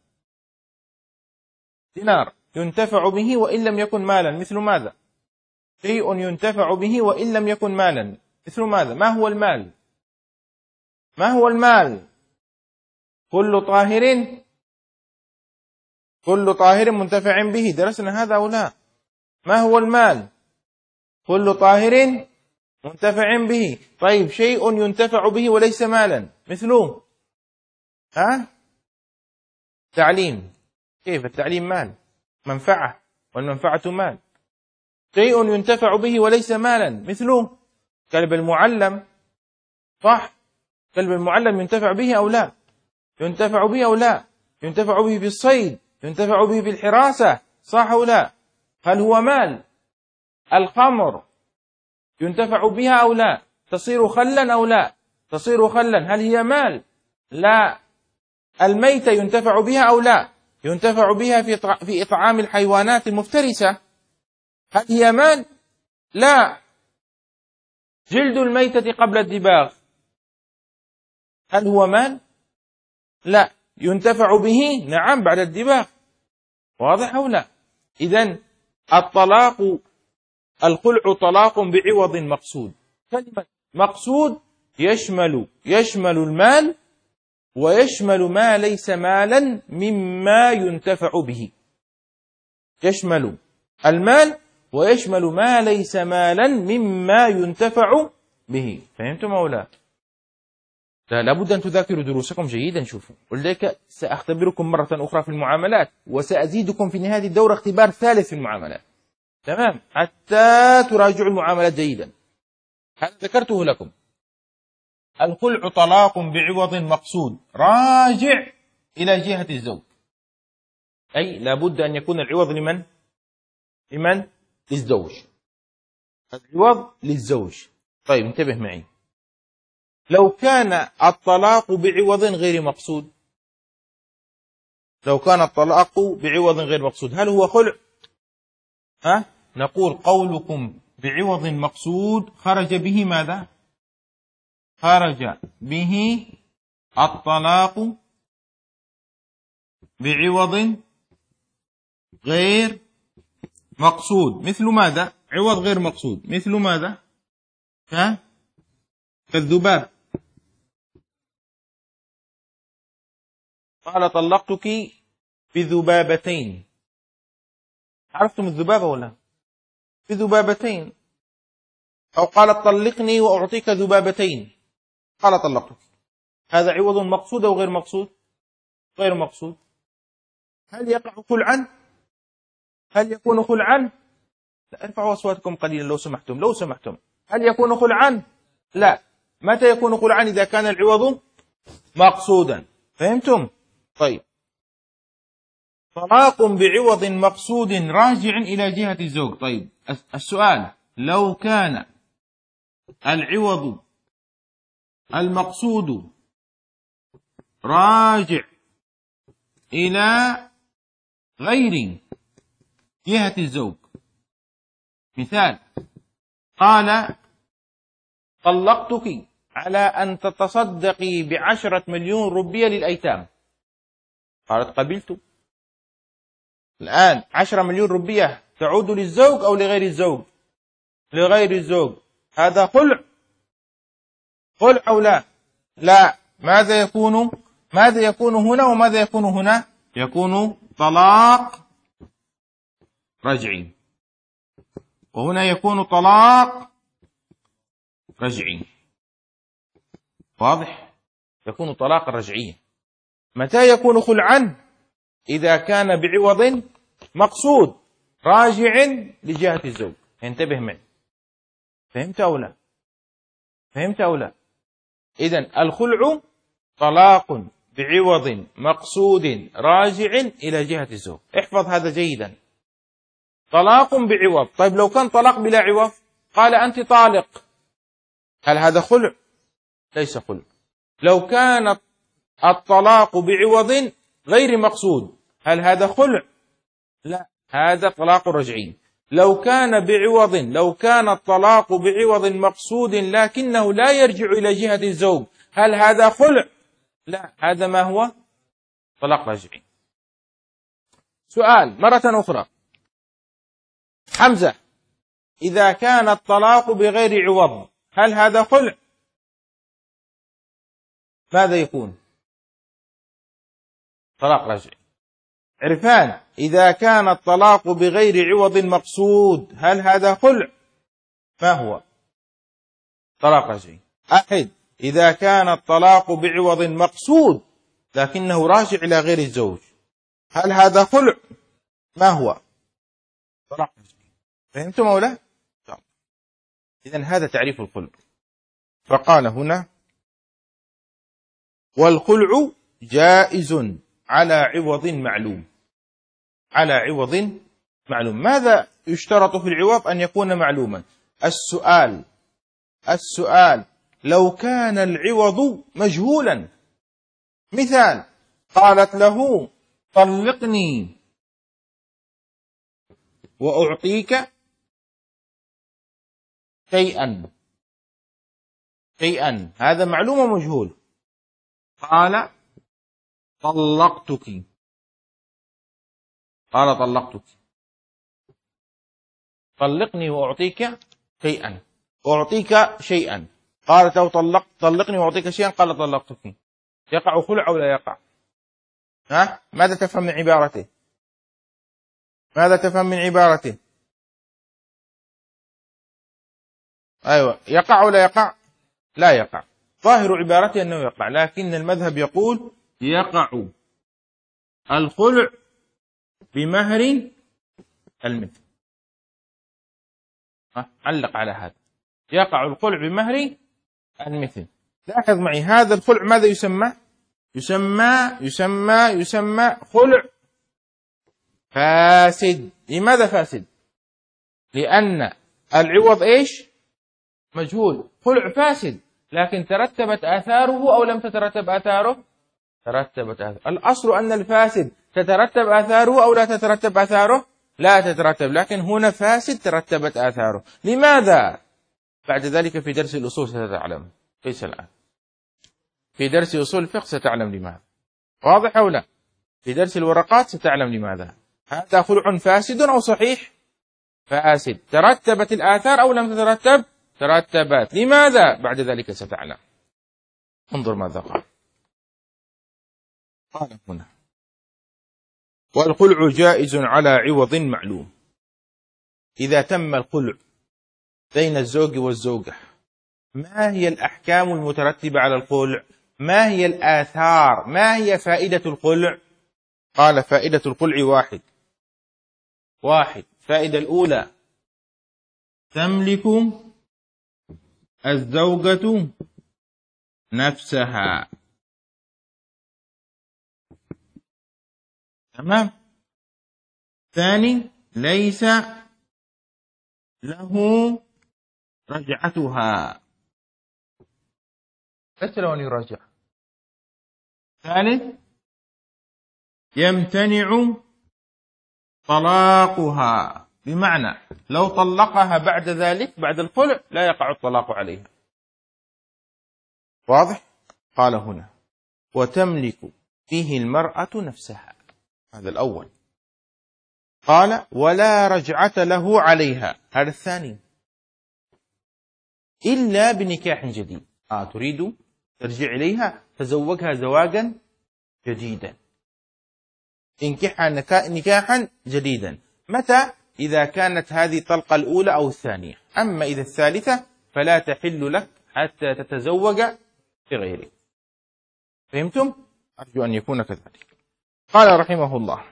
دينار ينتفع به وإن لم يكن مالا، مثل ماذا؟ شيء ينتفع به وإن لم يكن مالا، مثل ماذا؟ ما هو المال؟ ما هو المال؟ كل طاهر منتفع به. درسنا هذا أو لا؟ ما هو المال؟ كل طاهر منتفع به. طيب شيء ينتفع به وليس مالا مثله تعليم. كيف التعليم مال؟ منفعة، والمنفعة مال. شيء ينتفع به وليس مالا مثله كلب المعلم، صح؟ كلب المعلم ينتفع به أو لا؟ ينتفع به أو لا؟ ينتفع به بالصيد، ينتفع به بالحراسة، صح أو لا؟ هل هو مال؟ الخمر ينتفع بها أو لا؟ تصير خلا أو لا؟ تصير خلا. هل هي مال؟ لا. الميتة ينتفع بها أو لا؟ ينتفع بها في إطعام الحيوانات المفترسة. هل هي مال؟ لا. جلد الميتة قبل الدباغ هل هو مال؟ لا. ينتفع به نعم بعد الدباغ، واضح أو لا؟ إذن الخلع طلاق بعوض مقصود. كلمة مقصود يشمل المال ويشمل ما ليس مالا مما ينتفع به. يشمل المال ويشمل ما ليس مالا مما ينتفع به. فهمتم أو لا؟ لابد أن تذاكروا دروسكم جيدا. شوفوا، ولذلك سأختبركم مرة أخرى في المعاملات، وسأزيدكم في نهاية الدورة اختبار ثالث في المعاملات، تمام؟ حتى تراجعوا المعاملات جيدا. هذا ذكرته لكم. الخلع طلاق بعوض مقصود راجع إلى جهة الزوج، أي لابد أن يكون العوض لمن؟ للزوج. العوض للزوج. طيب انتبه معي، لو كان الطلاق بعوض غير مقصود، لو كان الطلاق بعوض غير مقصود، هل هو خلع؟ نقول قولكم بعوض مقصود خرج به ماذا؟ خرج به الطلاق بعوض غير مقصود. مثل ماذا؟ عوض غير مقصود مثل ماذا؟ كالذباب. قال طلقتك بذبابتين. عرفتم الذبابة ولا؟ بذبابتين. أو قالت طلقني وأعطيك ذبابتين، قال طلقتك. هذا عوض مقصود أو غير مقصود؟ غير مقصود. هل يقع خلعا؟ هل يكون خلعا؟ لا، ارفعوا أصواتكم قليلا لو سمحتم. هل يكون خلعا؟ لا. متى يكون خلعا؟ إذا كان العوض مقصودا. فهمتم؟ طيب، طلاق بعوض مقصود راجع إلى جهة الزوج. طيب السؤال، لو كان العوض المقصود راجع إلى غير جهة الزوج، مثال قال طلقتك على أن تتصدقي ب10 مليون روبية للأيتام، قالت قبلت. الآن 10 مليون روبية تعود للزوج أو لغير الزوج؟ لغير الزوج. هذا خلع أو لا؟ لا. ماذا يكون هنا وماذا يكون هنا؟ يكون طلاق رجعي، وهنا يكون طلاق رجعي. واضح؟ يكون طلاق رجعي. متى يكون خلعا؟ إذا كان بعوض مقصود راجع لجهة الزوج. انتبه معي. فهمت أو لا؟ إذن الخلع طلاق بعوض مقصود راجع إلى جهة الزوج. احفظ هذا جيدا. طلاق بعوض. طيب لو كان طلاق بلا عوض، قال أنت طالق، هل هذا خلع؟ ليس خلع. لو كان الطلاق بعوض غير مقصود، هل هذا خلع؟ لا، هذا طلاق رجعي. لو كان الطلاق بعوض مقصود لكنه لا يرجع إلى جهة الزوج، هل هذا خلع؟ لا، هذا ما هو؟ طلاق رجعي. سؤال مرة أخرى، حمزة، إذا كان الطلاق بغير عوض، هل هذا خلع؟ ماذا يكون؟ طلاق رجعي. عرفان: إذا كان الطلاق بغير عوض مقصود، هل هذا خلع؟ ما هو؟ طلاق رجعي. أحد: إذا كان الطلاق بعوض مقصود لكنه راجع إلى غير الزوج، هل هذا خلع؟ ما هو؟ طلاق رجعي. فهمتم أو لا؟ إذن هذا تعريف الخلع. فقال هنا: والخلع جائز على عوض معلوم. على عوض معلوم. ماذا يشترط في العوض؟ أن يكون معلوما. السؤال لو كان العوض مجهولا. مثال: قالت له: طلقني وأعطيك شيئا. هذا معلوم ومجهول. قال: طلقتك. طلقني وأعطيك شيئا. قالت له: طلقني وأعطيك شيئا. قال: طلقتك. يقع خلع أو لا يقع؟ ماذا تفهم من عبارته؟ أيوة، يقع ولا يقع؟ لا يقع. ظاهر عبارته أنه يقع، لكن المذهب يقول يقع الخلع بمهر المثل. علق على هذا: يقع الخلع بمهر المثل. لاحظ معي، هذا الخلع ماذا يسمى؟ يسمى خلع فاسد. لماذا فاسد؟ لأن العوض إيش؟ مجهول. خلع فاسد، لكن ترتبت آثاره أو لم تترتب آثاره؟ ترتبت آثاره. الأصل أن الفاسد تترتب آثاره أو لا تترتب آثاره؟ لا تترتب، لكن هنا فاسد ترتبت آثاره. لماذا؟ بعد ذلك في درس الأصول ستتعلم، ليس الآن. في درس أصول الفقه ستعلم لماذا. واضح أو لا؟ في درس الورقات ستعلم لماذا. هذا خلع فاسد أو صحيح؟ فاسد. ترتبت الآثار أو لم تترتب؟ ترتبت. لماذا؟ بعد ذلك ستعلم. انظر ماذا قال. قال هنا: والخلع جائز على عوض معلوم. إذا تم الخلع بين الزوج والزوجة، ما هي الأحكام المترتبة على الخلع؟ ما هي الآثار؟ ما هي فائدة الخلع؟ قال: فائدة الخلع واحد. فائدة الأولى: تملك الزوجة نفسها. تمام. ثاني: ليس له رجعتها. ليس له أن يرجع. ثالث: يمتنع طلاقها. بمعنى لو طلقها بعد ذلك، بعد الخلع، لا يقع الطلاق عليها. واضح؟ قال هنا: وتملك فيه المرأة نفسها. هذا الأول. قال: ولا رجعة له عليها. هذا الثاني. إلا بنكاح جديد. تريد ترجع إليها، تزوجها زواجا جديدا، انكحها نكاحا جديدا. متى؟ إذا كانت هذه الطلقة الأولى أو الثانية. أما إذا الثالثة فلا تحل لك حتى تتزوج بغيره. فهمتم؟ أرجو أن يكون كذلك. قال رحمه الله: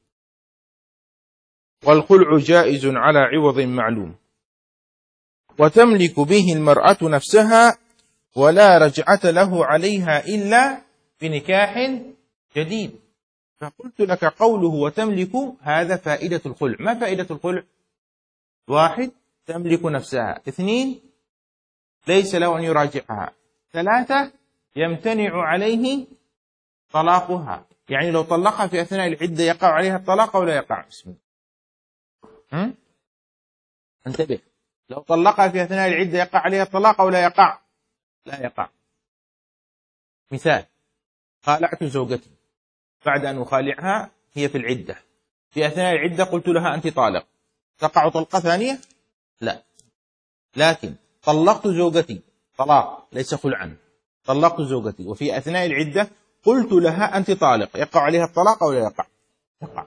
والخلع جائز على عوض معلوم، وتملك به المرأة نفسها، ولا رجعة له عليها إلا بنكاح جديد. فقلت لك قوله وتملك هذا فائدة الخلع. ما فائدة الخلع؟ واحد: تملك نفسها. اثنين: ليس له أن يراجعها. ثلاثة: يمتنع عليه طلاقها. يعني لو طلقها في أثناء العدة يقع عليها الطلاق أو لا يقع؟ بسم الله. انتبه، لو طلقها في أثناء العدة يقع عليها الطلاق أو لا يقع؟ لا يقع. مثال: خالعت زوجتي، بعد أن أخالعها هي في العدة، في أثناء العدة قلت لها أنت طالق، تقع طلقة ثانية؟ لا. لكن طلقت زوجتي طلاق ليس خلعا، طلقت زوجتي وفي أثناء العدة قلت لها أنت طالق، يقع عليها الطلاق أو لا يقع؟ يقع.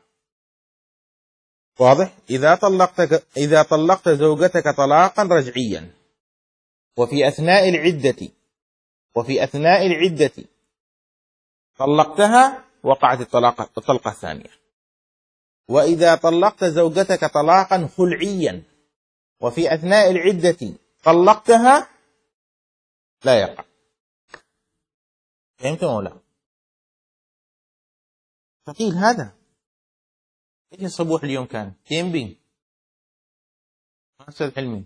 واضح؟ إذا طلقت زوجتك طلاقا رجعيا وفي أثناء العدة طلقتها، وقعت الطلقة الثانية. وإذا طلقت زوجتك طلاقا خلعيا وفي أثناء العدة طلقتها، لا يقع. فهمتم أو لا؟ ثقيل هذا. ايش الصبوح اليوم كان؟ تيمبي، أستاذ حلمي،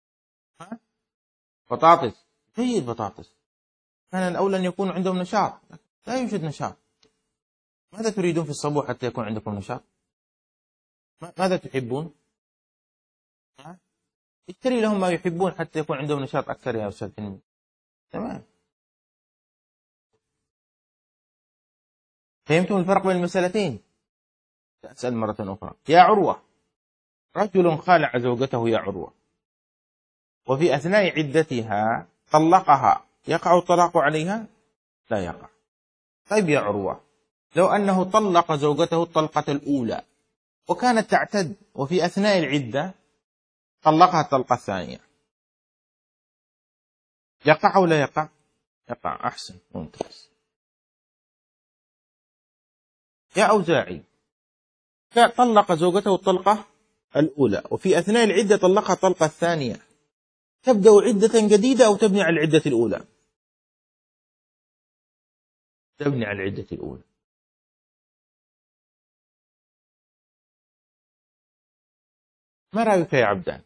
بطاطس، جيد بطاطس. كان الأولى أن يكون عندهم نشاط، لا يوجد نشاط. ماذا تريدون في الصبوح حتى يكون عندكم نشاط؟ ماذا تحبون؟ اشتري لهم ما يحبون حتى يكون عندهم نشاط أكثر يا أستاذ حلمي. تمام. فهمتم الفرق بين المسألتين؟ أسأل مرة أخرى. يا عروة، رجل خالع زوجته يا عروة وفي أثناء عدتها طلقها، يقع الطلاق عليها؟ لا يقع. طيب يا عروة، لو أنه طلق زوجته الطلقة الأولى وكانت تعتد وفي أثناء العدة طلقها الطلقة الثانية، يقع أو لا يقع؟ يقع. أحسن، ممتاز. يا أوزاعي، طلق زوجته الطلقة الأولى وفي أثناء العدة طلقها الطلقة الثانية، تبدأ عدة جديدة أو تبني على العدة الأولى؟ تبني على العدة الأولى. ما رأيك يا عبدان؟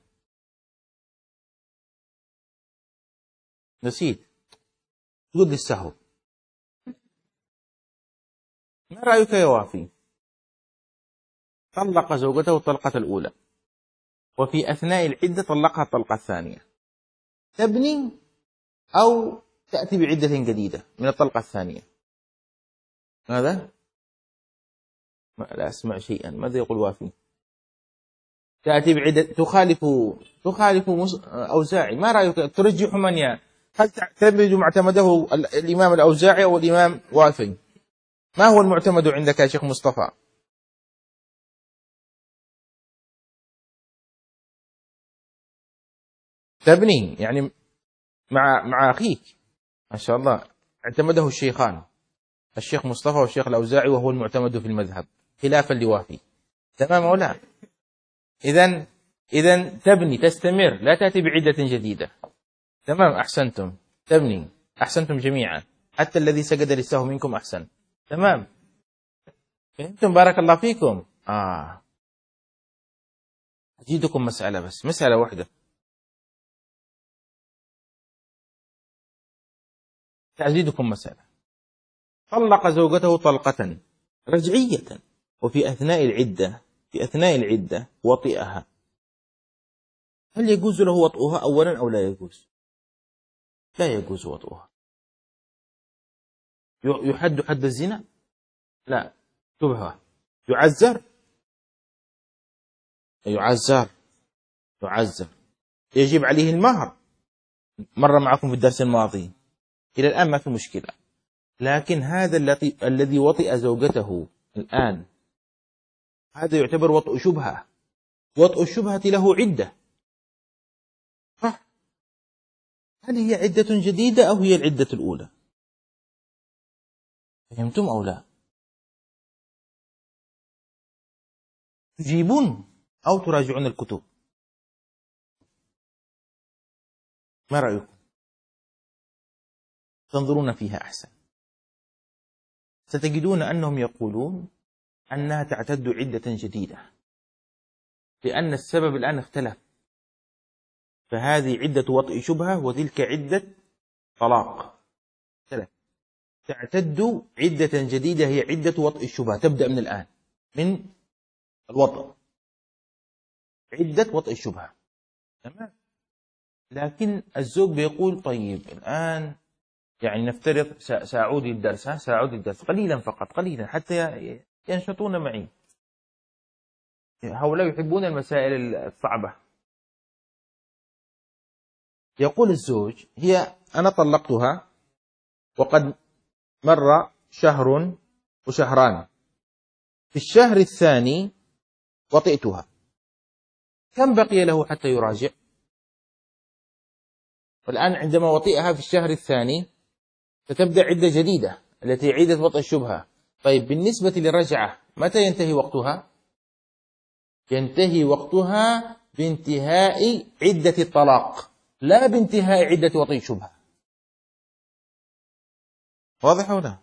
نسيت تقول لي السهو. ما رأيك يا وافي؟ طلق زوجته الطلقة الأولى وفي أثناء العدة طلقها الطلقة الثانية، تبني أو تأتي بعدة جديدة من الطلقة الثانية؟ ماذا؟ لا أسمع شيئا. ماذا يقول وافي؟ تأتي بعدة، تخالف أوزاعي. ما رأيك؟ ترجح من يا؟ هل تعتمد معتمده الإمام الأوزاعي أو الإمام وافي؟ ما هو المعتمد عندك يا شيخ مصطفى؟ تبني يعني مع أخيك، ما شاء الله. اعتمده الشيخان، الشيخ مصطفى والشيخ الأوزاعي، وهو المعتمد في المذهب خلافا لوافي. تمام أو لا؟ إذن تبني، تستمر، لا تأتي بعدة جديدة. تمام، أحسنتم. تبني، أحسنتم جميعا، حتى الذي سجد للسهو منكم أحسن. تمام، فهمتم؟ بارك الله فيكم. أزيدكم مسألة، بس مسألة واحدة، أزيدكم مسألة. طلق زوجته طلقة رجعية وفي أثناء العدة وطئها، هل يجوز له وطئها أولا أو لا يجوز؟ لا يجوز وطئها. يحد حد الزنا؟ لا. شبهة. يعزر؟ يعزر. يجب عليه المهر، مر معكم في الدرس الماضي. إلى الآن ما في مشكلة. لكن هذا الذي وطئ زوجته الآن، هذا يعتبر وطئ شبهة. وطئ الشبهة له عدة. هل هي عدة جديدة أو هي العدة الأولى؟ فهمتم أو لا؟ تجيبون أو تراجعون الكتب؟ ما رأيكم؟ تنظرون فيها أحسن. ستجدون أنهم يقولون أنها تعتد عدة جديدة، لأن السبب الآن اختلف. فهذه عدة وطئ شبهة وتلك عدة طلاق. تعتد عدة جديدة هي عدة وطئ الشبهة، تبدأ من الآن، من الوطئ، عدة وطئ الشبهة. تمام. لكن الزوج بيقول طيب الآن يعني نفترض سأعود للدرس قليلا فقط، قليلا حتى ينشطون معي. هؤلاء يحبون المسائل الصعبة. يقول الزوج أنا طلقتها وقد مر شهر وشهران، في الشهر الثاني وطئتها، كم بقي له حتى يراجع؟ والآن عندما وطئها في الشهر الثاني ستبدأ عدة جديدة التي عدة وطئ الشبهة. طيب بالنسبة للرجعة متى ينتهي وقتها؟ ينتهي وقتها بانتهاء عدة الطلاق، لا بانتهاء عدة وطئ الشبهة. واضح ولا؟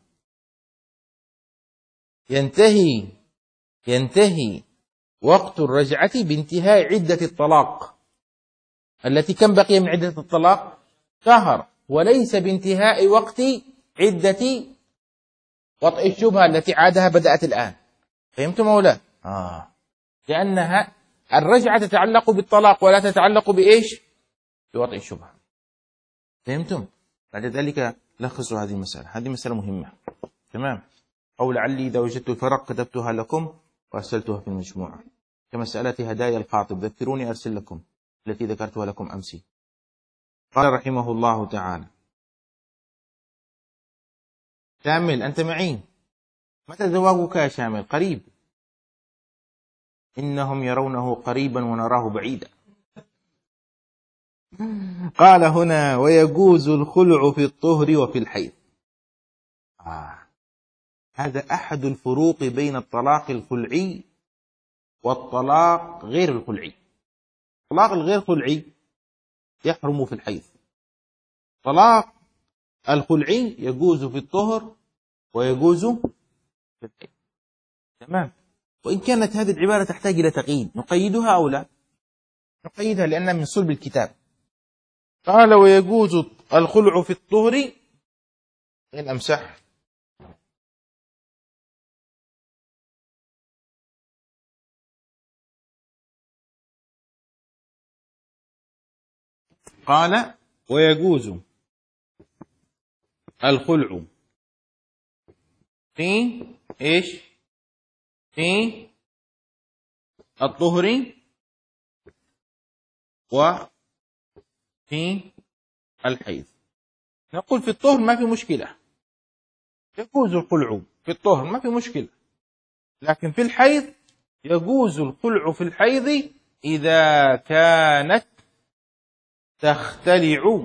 ينتهي وقت الرجعة بانتهاء عدة الطلاق التي كم بقي من عدة الطلاق؟ شهر، وليس بانتهاء وقت عدة وطئ الشبهة التي عادها بدأت الآن. فهمتم أو لا؟ لأنها الرجعة تتعلق بالطلاق ولا تتعلق بإيش؟ بوطئ الشبهة. فهمتم؟ بعد ذلك لخصوا هذه المسألة، هذه مسألة مهمة. تمام. أو لعلي إذا وجدت الفرق كتبتها لكم وأرسلتها في المجموعة، كمسألة هدايا الخاطب، ذكروني أرسل لكم التي ذكرتها لكم أمس. قال رحمه الله تعالى: شامل أنت معي؟ متى زواجك يا شامل؟ قريب. إنهم يرونه قريبا ونراه بعيدا. قال هنا: ويجوز الخلع في الطهر وفي الحيض. هذا أحد الفروق بين الطلاق الخلعي والطلاق غير الخلعي. الطلاق الغير خلعي يحرم في الحيض، طلاق الخلعي يجوز في الطهر ويجوز في الحيض. تمام. وإن كانت هذه العبارة تحتاج إلى تقييد، نقيدها أو لا؟ نقيدها لأنها من صلب الكتاب. قال: ويجوز الخلع في الطهر. إن أمسح. قال: ويجوز الخلع في إيش؟ في الطهر وفي الحيض. نقول في الطهر ما في مشكلة، يجوز الخلع في الطهر ما في مشكلة، لكن في الحيض يجوز الخلع في الحيض إذا كانت تختلع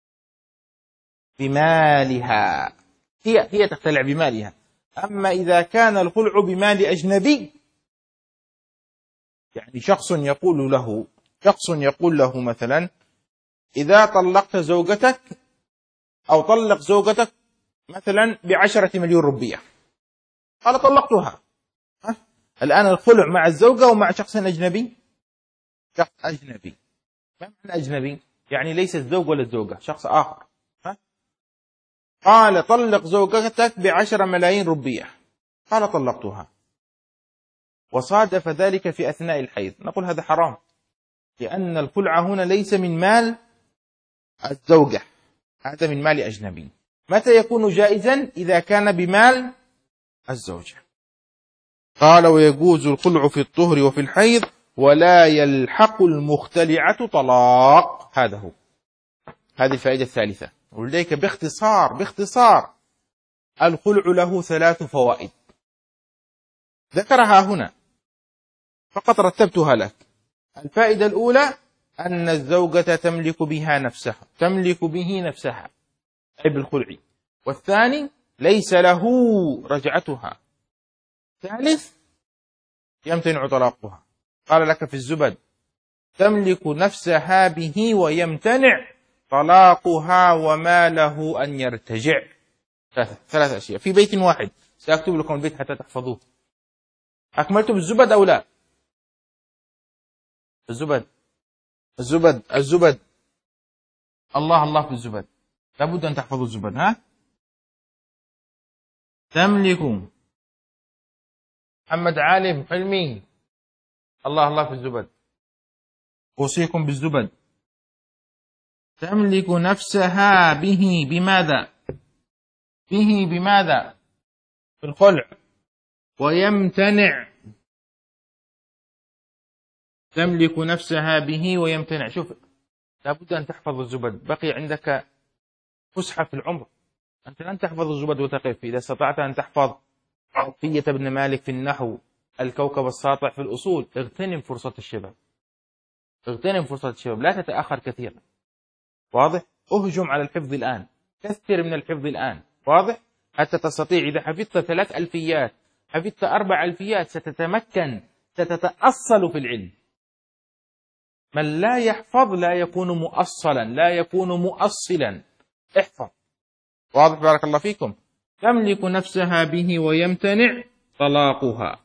بمالها، هي تختلع بمالها. أما إذا كان الخلع بمال أجنبي، يعني شخص يقول له مثلا: إذا طلقت زوجتك أو طلق زوجتك مثلا ب10 مليون روبية، قال: طلقتها. الآن الخلع مع الزوجة ومع شخص أجنبي. شخص أجنبي، ما معنى أجنبي؟ يعني ليس الزوج ولا الزوجة، شخص آخر. قال: طلق زوجتك ب10 ملايين روبية، قال: طلقتها، وصادف ذلك في أثناء الحيض، نقول هذا حرام، لأن الخلع هنا ليس من مال الزوجة، هذا من مال أجنبي. متى يكون جائزا؟ إذا كان بمال الزوجة. قال: ويجوز الخلع في الطهر وفي الحيض ولا يلحق المختلعة طلاق. هذا هو، هذه الفائدة الثالثة. ولذلك باختصار الخلع له 3 فوائد ذكرها هنا، فقط رتبتها لك. الفائدة الأولى أن الزوجة تملك به نفسها أي بالخلع. والثاني ليس له رجعتها. ثالث يمتنع طلاقها. قال لك في الزبد: تملك نفسها به ويمتنع طلاقها وما له أن يرتجع. 3 أشياء في بيت واحد، سأكتب لكم البيت حتى تحفظوه. أكملتم الزبد أو لا؟ الزبد الله في الزبد، لابد أن تحفظوا الزبد. تملك محمد عالم حلمي الله في الزبد، أوصيكم بالزبد. تملك نفسها به بماذا؟ في الخلع. ويمتنع، تملك نفسها به ويمتنع. شوف، لابد أن تحفظ الزبد، بقي عندك فسحة في العمر، أنت لن تحفظ الزبد وتقف. إذا استطعت أن تحفظ ألفية ابن مالك في النحو، الكوكب الساطع في الأصول، اغتنم فرصة الشباب، اغتنم فرصة الشباب، لا تتأخر كثيرا. واضح؟ اهجم على الحفظ الآن، كثر من الحفظ الآن. واضح؟ حتى تستطيع. إذا حفظت 3 ألفيات، حفظت 4 ألفيات، ستتمكن، ستتأصل في العلم. من لا يحفظ لا يكون مؤصلا، لا يكون مؤصلا. احفظ. واضح؟ بارك الله فيكم. تملك نفسها به ويمتنع طلاقها.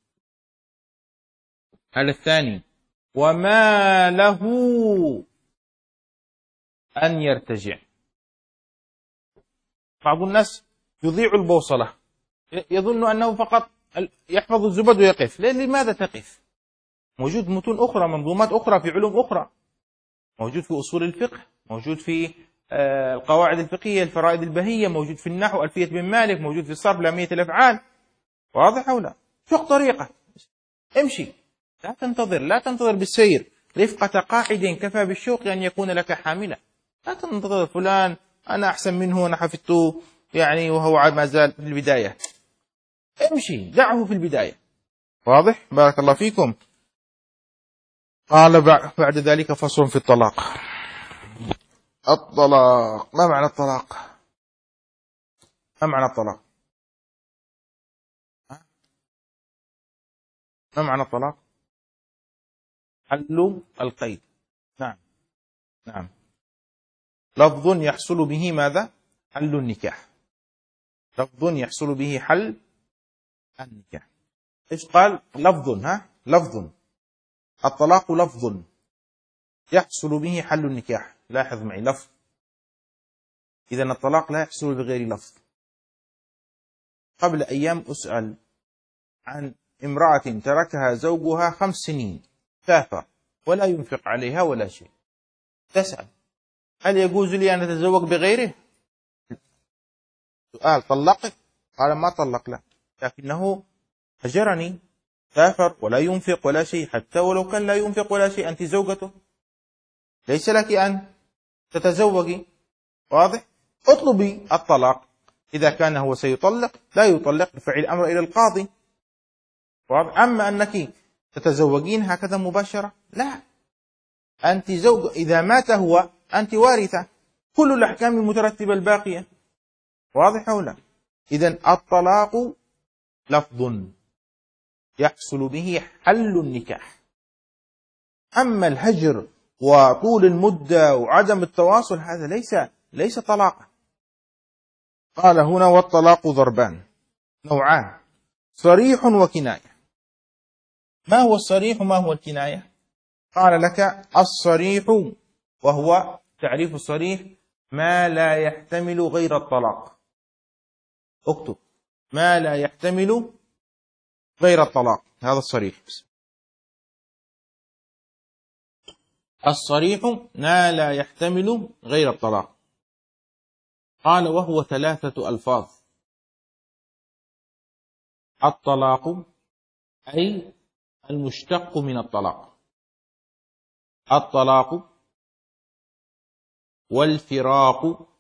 هذا الثاني. وما له أن يرتجع. بعض الناس يضيع البوصلة، يظن أنه فقط يحفظ الزبد ويقف. لماذا تقف؟ موجود متون أخرى، منظومات أخرى في علوم أخرى، موجود في أصول الفقه، موجود في القواعد الفقهية، الفرائد البهية، موجود في النحو ألفية بن مالك، موجود في الصرف لامية الأفعال. واضح أو لا؟ شق طريقة، امشي، لا تنتظر بالسير. رفقة قاعد كفى بالشوق أن يكون لك حاملا. لا تنتظر فلان أنا أحسن منه وأنا حفظته يعني وهو ما زال في البداية. امشي، دعه في البداية. واضح؟ بارك الله فيكم. قال بعد ذلك فصل في الطلاق. الطلاق، ما معنى الطلاق؟ ما معنى الطلاق؟ ما معنى الطلاق؟ حل القيد. نعم نعم. لفظ يحصل به ماذا؟ حل النكاح. لفظ يحصل به حل النكاح. ايش قال؟ لفظ. لفظ. الطلاق لفظ يحصل به حل النكاح. لاحظ معي، لفظ. إذن الطلاق لا يحصل بغير لفظ. قبل أيام أسأل عن امرأة تركها زوجها 5 سنين، سافر ولا ينفق عليها ولا شيء. تسأل هل يجوز لي أن أتزوج بغيره؟ سؤال: طلقك؟ قال ما طلق، لا، لكنه هجرني، سافر ولا ينفق ولا شيء. حتى ولو كان لا ينفق ولا شيء، أنت زوجته، ليس لك أن تتزوجي. واضح؟ اطلبي الطلاق. إذا كان هو سيطلق لا يطلق، ارفعي الأمر إلى القاضي. واضح؟ أما أنك تتزوجين هكذا مباشرة، لا، أنت زوج. إذا مات هو أنت وارثة، كل الأحكام المترتبة الباقية. واضح أو لا؟ إذن الطلاق لفظ يحصل به حل النكاح. أما الهجر وطول المدة وعدم التواصل هذا ليس طلاقا. قال هنا: والطلاق ضربان، نوعان، صريح وكناية. ما هو الصريح وما هو الكناية؟ قال لك: الصريح وهو تعريف الصريح ما لا يحتمل غير الطلاق. اكتب: ما لا يحتمل غير الطلاق، هذا الصريح. الصريح ما لا يحتمل غير الطلاق. قال: وهو 3 ألفاظ: الطلاق أي المشتق من الطلاق، الطلاق، والفراق،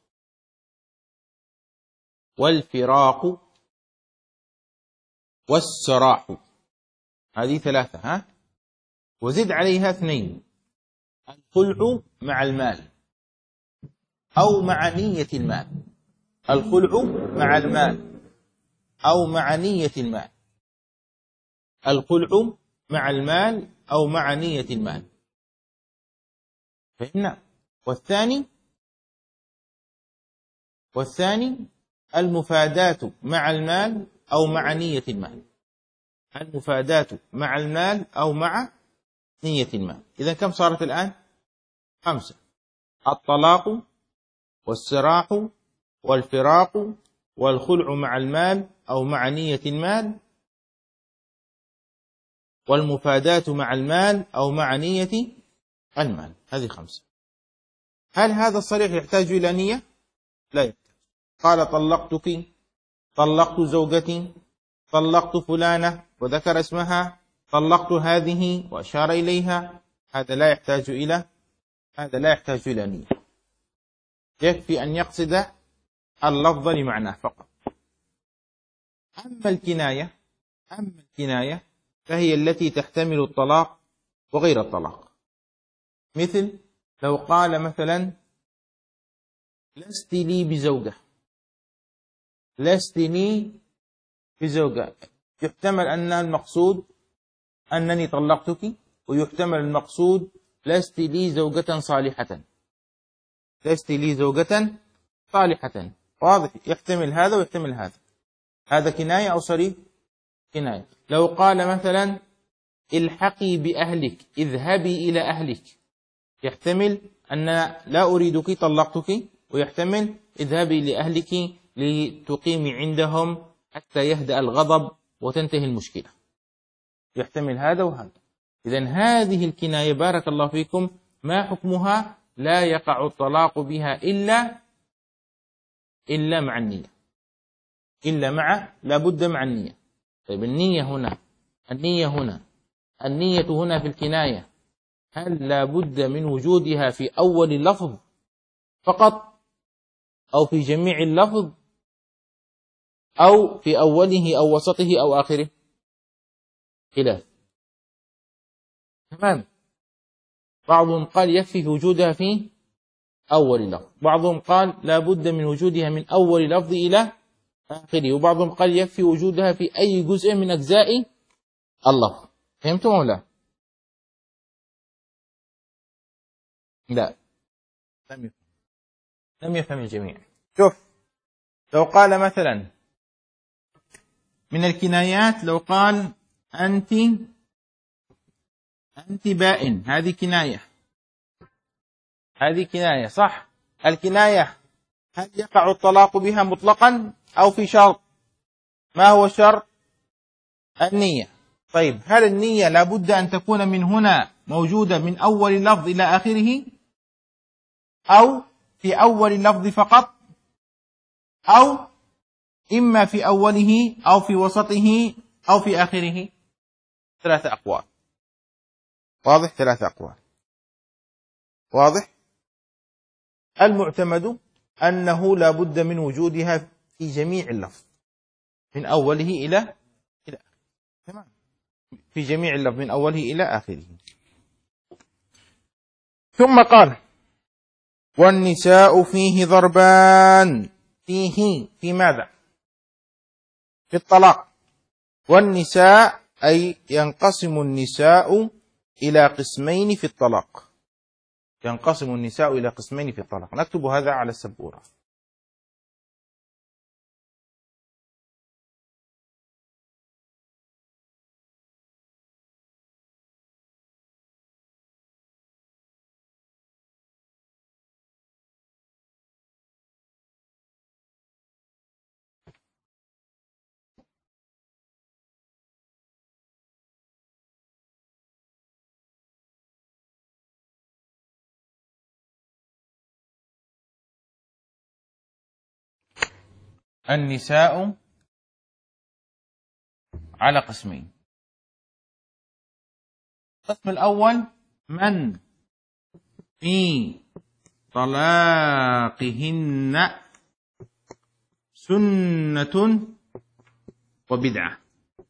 والسراح. هذه 3. وزد عليها 2: الخلع مع المال أو مع نية المال. الخلع مع المال أو مع نية المال. الخلع مع المال أو مع نية المال. فهمنا؟ والثاني المفاداة مع المال أو مع نية المال. المفاداة مع المال أو مع نية المال. إذا كم صارت الآن؟ 5: الطلاق، والسراح، والفراق، والخلع مع المال أو مع نية المال، والمفاداة مع المال أو مع نية المال. هذه 5. هل هذا الصريح يحتاج إلى نية؟ لا يحتاج. قال: طلقتك، طلقت زوجتي، طلقت فلانة وذكر اسمها، طلقت هذه وأشار إليها. هذا لا يحتاج إلى نية. يكفي أن يقصد اللفظ لمعناه فقط. أما الكناية فهي التي تحتمل الطلاق وغير الطلاق. مثل لو قال مثلا لست لي بزوجة، لست لي بزوجة، يحتمل أن المقصود أنني طلقتك، ويحتمل المقصود لست لي زوجة صالحة، لست لي زوجة صالحة. واضح؟ يحتمل هذا ويحتمل هذا. هذا كناية أو صريح؟ كناية. لو قال مثلا الحقي بأهلك، اذهبي إلى أهلك، يحتمل أن لا أريدك طلقتك، ويحتمل اذهبي لأهلك لتقيمي عندهم حتى يهدأ الغضب وتنتهي المشكلة. يحتمل هذا وهذا. إذن هذه الكناية بارك الله فيكم ما حكمها؟ لا يقع الطلاق بها إلا مع النية، لابد مع النية. طيب النية هنا في الكناية، هل لابد من وجودها في أول اللفظ فقط، أو في جميع اللفظ، أو في أوله أو وسطه أو آخره؟ خلاف. تمام. بعضهم قال يكفي في وجودها في أول لفظ، بعضهم قال لابد من وجودها من أول لفظ إلى آخره، وبعضهم قال يكفي وجودها في أي جزء من أجزاء اللفظ. فهمتم أو لا؟ لا، لم يفهم الجميع. شوف، لو قال مثلا من الكنايات، لو قال أنت بائن، هذه كناية صح. الكناية هل يقع الطلاق بها مطلقا أو في شرط؟ ما هو الشرط؟ النية. طيب هل النية لابد أن تكون من هنا موجودة من أول اللفظ إلى آخره، أو في أول اللفظ فقط، أو إما في أوله أو في وسطه أو في آخره؟ 3 أقوال. واضح؟ 3 أقوال. واضح؟ المعتمد أنه لا بد من وجودها في جميع اللفظ من أوله إلى آخره. تمام، في جميع اللفظ من أوله إلى آخره. ثم قال والنساء فيه ضربان. في ماذا؟ في الطلاق. والنساء أي ينقسم النساء إلى قسمين في الطلاق. ينقسم النساء إلى قسمين في الطلاق. نكتب هذا على السبورة. النساء على قسمين. القسم الأول من في طلاقهن سنة وبدعة.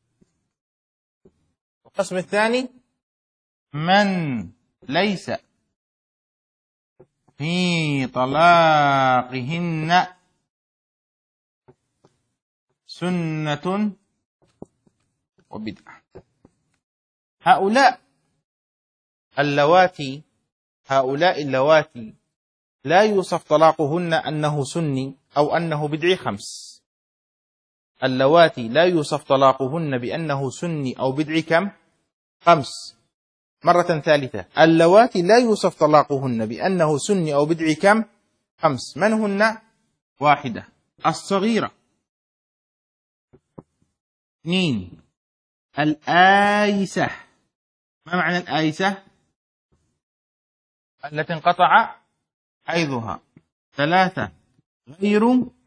القسم الثاني من ليس في طلاقهن سنة وبدعة. هؤلاء اللواتي لا يوصف طلاقهن أنه سني أو أنه بدعي 5. اللواتي لا يوصف طلاقهن بأنه سني أو بدعي كم؟ 5. مرة ثالثة، اللواتي لا يوصف طلاقهن بأنه سني أو بدعي كم؟ 5. من هن؟ 1 الصغيرة، 2 الآيسة. ما معنى الآيسة؟ التي انقطع حيضها. 3 غير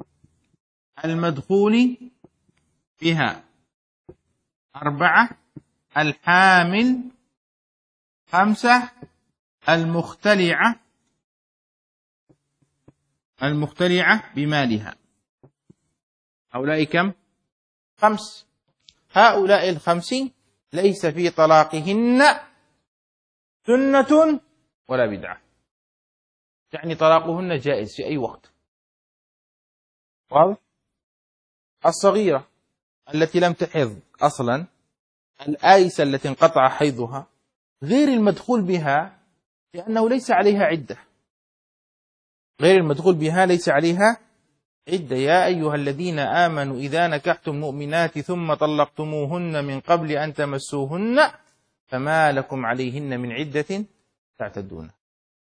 المدخول بها. 4 الحامل. 5 المختلعة بمالها. هؤلاء كم؟ 5. هؤلاء ال5 ليس في طلاقهن سنة ولا بدعة، يعني طلاقهن جائز في أي وقت. واضح؟ الصغيرة التي لم تحض أصلا، الآيسة التي انقطع حيضها، غير المدخول بها لأنه ليس عليها عدة، غير المدخول بها ليس عليها عدة. يا أيها الذين آمنوا إذا نكحتم مؤمنات ثم طلقتموهن من قبل أن تمسوهن فما لكم عليهن من عدة تعتدون.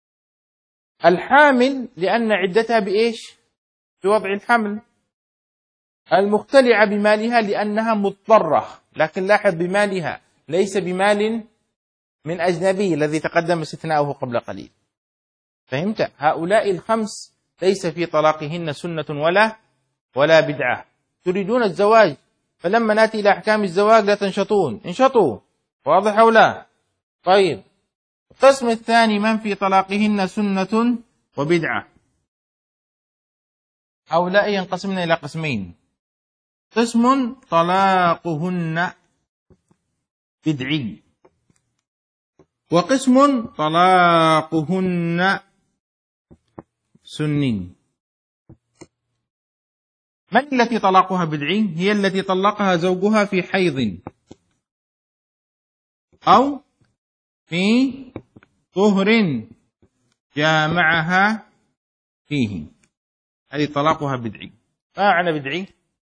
الحامل لأن عدتها بإيش؟ بوضع الحمل. المختلعة بمالها لأنها مضطرة، لكن لاحظ بمالها ليس بمال من أجنبي الذي تقدم استثناؤه قبل قليل. فهمت؟ هؤلاء ال5 ليس في طلاقهن سنة ولا بدعة. تريدون الزواج، فلما نأتي إلى أحكام الزواج لا تنشطون، انشطوا. واضح أو لا؟ طيب، القسم الثاني من في طلاقهن سنة وبدعة. هؤلاء ينقسمون إلى قسمين: قسم طلاقهن بدعي، وقسم طلاقهن سني. من التي طلاقها بدعي؟ هي التي طلقها زوجها في حيض أو في طهر جامعها فيه، هذه طلاقها بدعي. ما معنى بدعي؟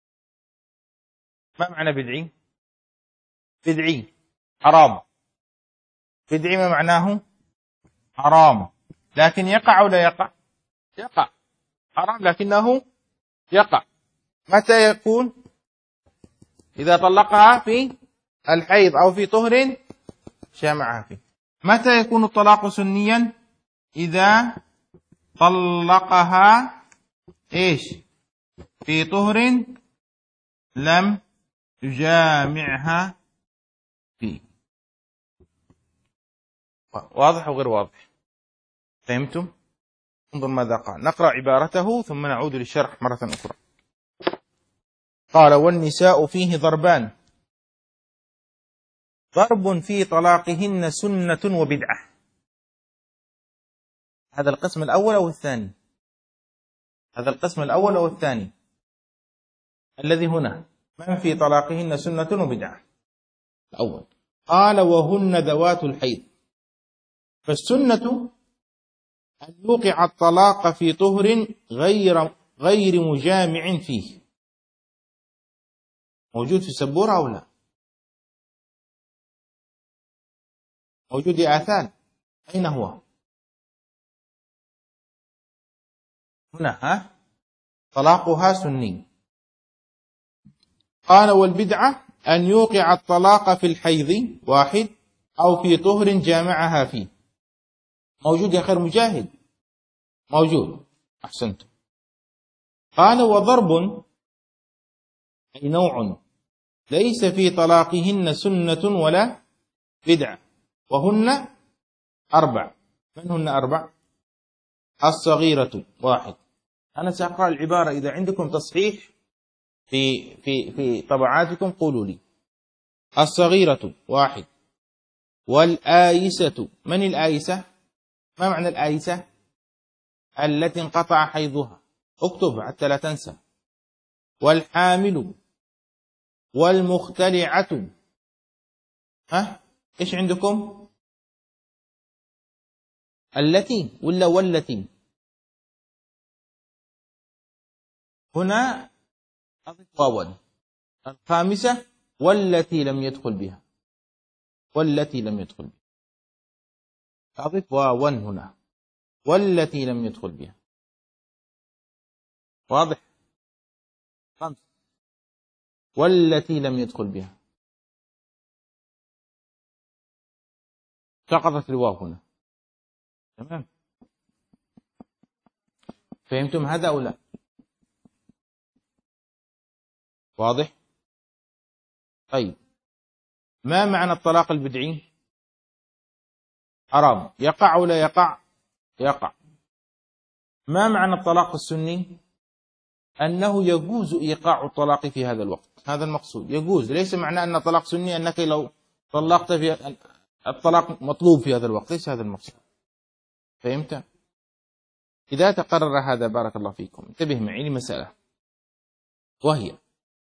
ما معنى بدعي؟ بدعي حرام. بدعي ما معناه؟ حرام، لكن يقع ولا يقع؟ يقع. حرام لكنه يقع. متى يكون؟ إذا طلقها في الحيض أو في طهر جامعها فيه. متى يكون الطلاق سنيا؟ إذا طلقها إيش؟ في طهر لم يجامعها فيه. واضح وغير واضح؟ فهمتم؟ انظر ماذا قال. نقرأ عبارته ثم نعود للشرح مرة أخرى. قال: والنساء فيه ضربان: ضرب في طلاقهن سنة وبدعة. هذا القسم الأول أو الثاني؟ هذا القسم الأول أو الثاني؟ الذي هنا من في طلاقهن سنة وبدعة. الأول. قال: وهن ذوات الحيض. فالسنة أن يوقع الطلاق في طهر غير مجامع فيه. موجود في السبورة أو لا؟ موجود يا آثان؟ أين هو؟ هنا. ها؟ طلاقها سني. قال: والبدعة أن يوقع الطلاق في الحيض واحد أو في طهر جامعها فيه. موجود يا خير مجاهد؟ موجود، أحسنت. قال: وضرب أي نوع ليس في طلاقهن سنة ولا بدعة، وهن 4. من هن 4؟ الصغيرة واحد. أنا سأقرأ العبارة، إذا عندكم تصحيح في طبعاتكم قولوا لي. الصغيرة واحد، والآيسة. من الآيسة؟ ما معنى الآيسة؟ التي انقطع حيضها، اكتب حتى لا تنسى. والحامل، والمختلعة. ها؟ إيش عندكم؟ التي ولا والتي؟ هنا أضف واوا. الخامسة والتي لم يدخل بها، والتي لم يدخل بها أضف واوا هنا، والتي لم يدخل بها. واضح؟ 5. والتي لم يدخل بها، سقطت الواو هنا. تمام؟ فهمتم هذا أو لا؟ واضح؟ طيب، ما معنى الطلاق البدعي؟ حرام. يقع ولا يقع؟ يقع. ما معنى الطلاق السني؟ أنه يجوز إيقاع الطلاق في هذا الوقت، هذا المقصود، يجوز، ليس معناه أن الطلاق سني أنك لو طلقت في الطلاق مطلوب في هذا الوقت، ليس هذا المقصود. فهمت؟ إذا تقرر هذا بارك الله فيكم انتبه معي لمسألة، وهي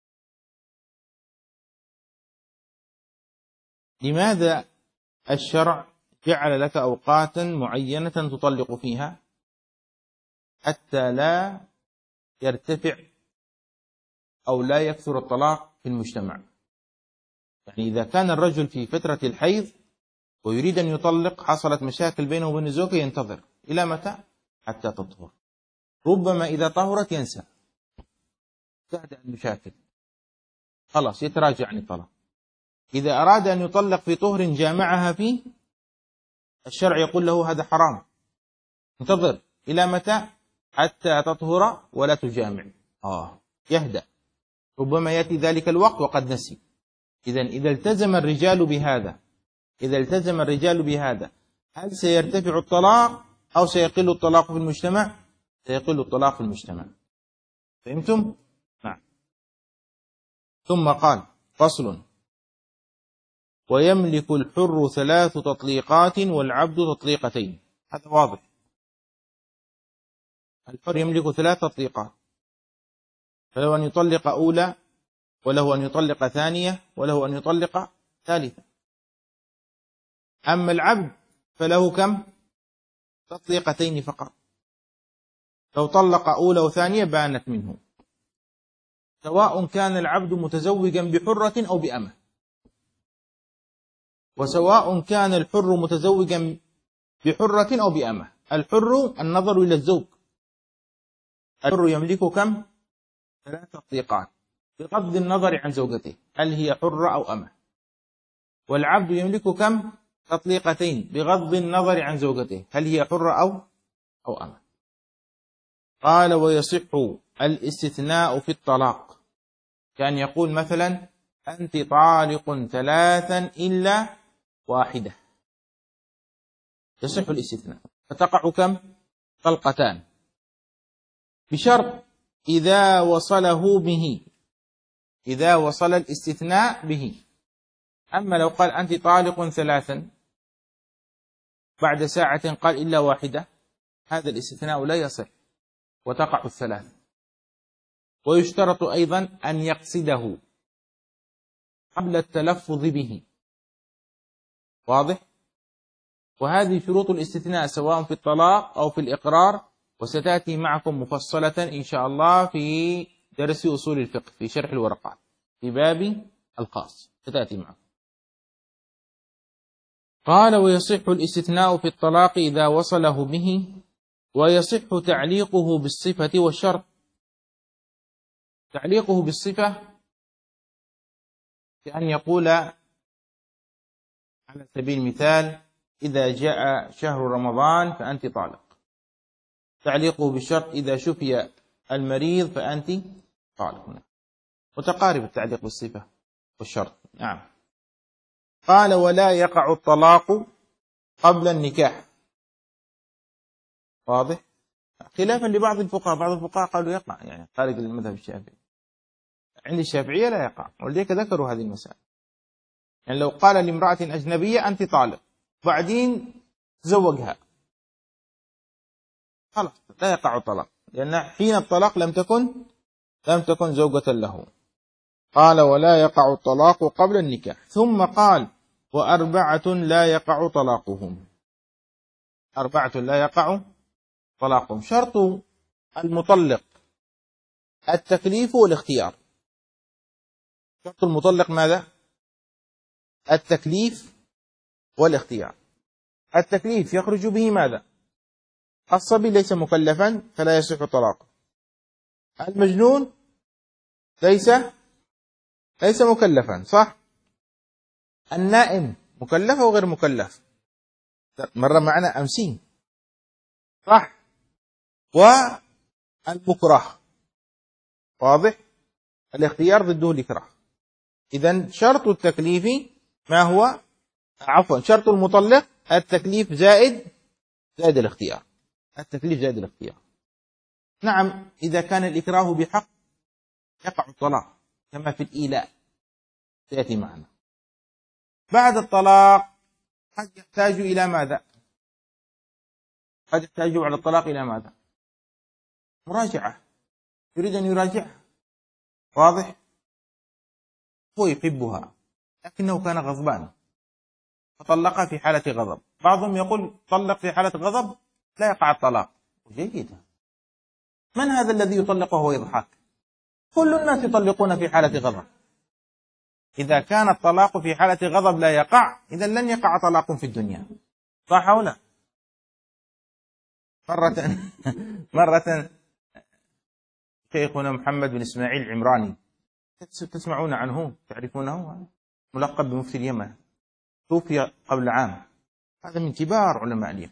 لماذا الشرع جعل لك أوقاتا معينة تطلق فيها حتى لا يرتفع أو لا يكثر الطلاق في المجتمع؟ يعني إذا كان الرجل في فترة الحيض ويريد أن يطلق، حصلت مشاكل بينه وبين زوجه، ينتظر إلى متى؟ حتى تطهر. ربما إذا طهرت ينسى، تهدأ المشاكل، خلاص يتراجع عن الطلاق. إذا أراد أن يطلق في طهر جامعها فيه، الشرع يقول له هذا حرام، انتظر إلى متى؟ حتى تطهر ولا تجامع. يهدأ، ربما يأتي ذلك الوقت وقد نسي. إذا التزم الرجال بهذا، إذا التزم الرجال بهذا، هل سيرتفع الطلاق أو سيقل الطلاق في المجتمع؟ سيقل الطلاق في المجتمع. فهمتم؟ نعم. ثم قال فصل: ويملك الحر 3 تطليقات والعبد تطليقتين. هذا واضح، الحر يملك 3 تطليقات، فله أن يطلق أولى، وله أن يطلق ثانية، وله أن يطلق ثالثة. أما العبد فله كم؟ تطليقتين فقط. لو طلق أولى وثانية بانت منه، سواء كان العبد متزوجا بحرة أو بأمة، وسواء كان الحر متزوجا بحرة أو بأمة. الحر النظر إلى الزوج، الحر يملك كم؟ 3 تطليقات بغض النظر عن زوجته هل هي حرة أو أمة. والعبد يملك كم؟ تطليقتين بغض النظر عن زوجته هل هي حرة أو أمة. قال: ويصح الاستثناء في الطلاق، كان يقول مثلا: أنت طالق 3 إلا 1، يصح الاستثناء، فتقع كم؟ طلقتان، بشرط إذا وصله به، إذا وصل الاستثناء به. أما لو قال أنت طالق 3 بعد ساعة قال إلا 1، هذا الاستثناء لا يصح وتقع 3. ويشترط أيضا أن يقصده قبل التلفظ به، واضح؟ وهذه شروط الاستثناء سواء في الطلاق أو في الإقرار، وستأتي معكم مفصلة إن شاء الله في درس أصول الفقه في شرح الورقات في باب الخاص، ستأتي معكم. قال: ويصح الاستثناء في الطلاق إذا وصله به، ويصح تعليقه بالصفة والشرط. تعليقه بالصفة كأن يقول على سبيل المثال: إذا جاء شهر رمضان فأنت طالق. تعليقه بالشرط: إذا شفي المريض فأنت طالق. متقارب التعليق بالصفة والشرط. نعم. قال: ولا يقع الطلاق قبل النكاح. واضح؟ خلافا لبعض الفقهاء، بعض الفقهاء قالوا يقع، يعني خارج المذهب الشافعي. عند الشافعية لا يقع، ولذلك ذكروا هذه المسألة. يعني لو قال لامرأة أجنبية أنت طالق، بعدين تزوجها، خلاص لا يقع الطلاق، لأن حين الطلاق لم تكن زوجة له. قال: ولا يقع الطلاق قبل النكاح. ثم قال: و4 لا يقع طلاقهم. 4 لا يقع طلاقهم. شرط المطلق التكليف والاختيار. شرط المطلق ماذا؟ التكليف والاختيار. التكليف يخرج به ماذا؟ الصبي ليس مكلفا فلا يصح طلاقه. المجنون ليس مكلفا، صح؟ النائم مكلف أو غير مكلف؟ مرة معنا أمسين، صح؟ والمكره، واضح؟ الاختيار ضده الإكراه. إذن شرط التكليف ما هو؟ شرط المطلق التكليف زائد الاختيار. التكليف زائد الاختيار. نعم إذا كان الإكراه بحق يقع الطلاق كما في الإيلاء سيأتي معنا. بعد الطلاق قد يحتاج إلى ماذا؟ قد يحتاج على الطلاق إلى ماذا؟ مراجعة، يريد أن يراجعها، واضح؟ هو يحبها لكنه كان غضبان فطلقها في حالة غضب. بعضهم يقول طلق في حالة غضب لا يقع الطلاق. جيد. من هذا الذي يطلق وهو يضحك؟ كل الناس يطلقون في حالة غضب. إذا كان الطلاق في حالة غضب لا يقع، إذا لن يقع طلاق في الدنيا، صح أو لا؟ مرة شيخنا محمد بن إسماعيل العمراني، تسمعون عنه، تعرفونه، ملقب بمفتي اليمن، توفي قبل عام، هذا من كبار علماء اليمن.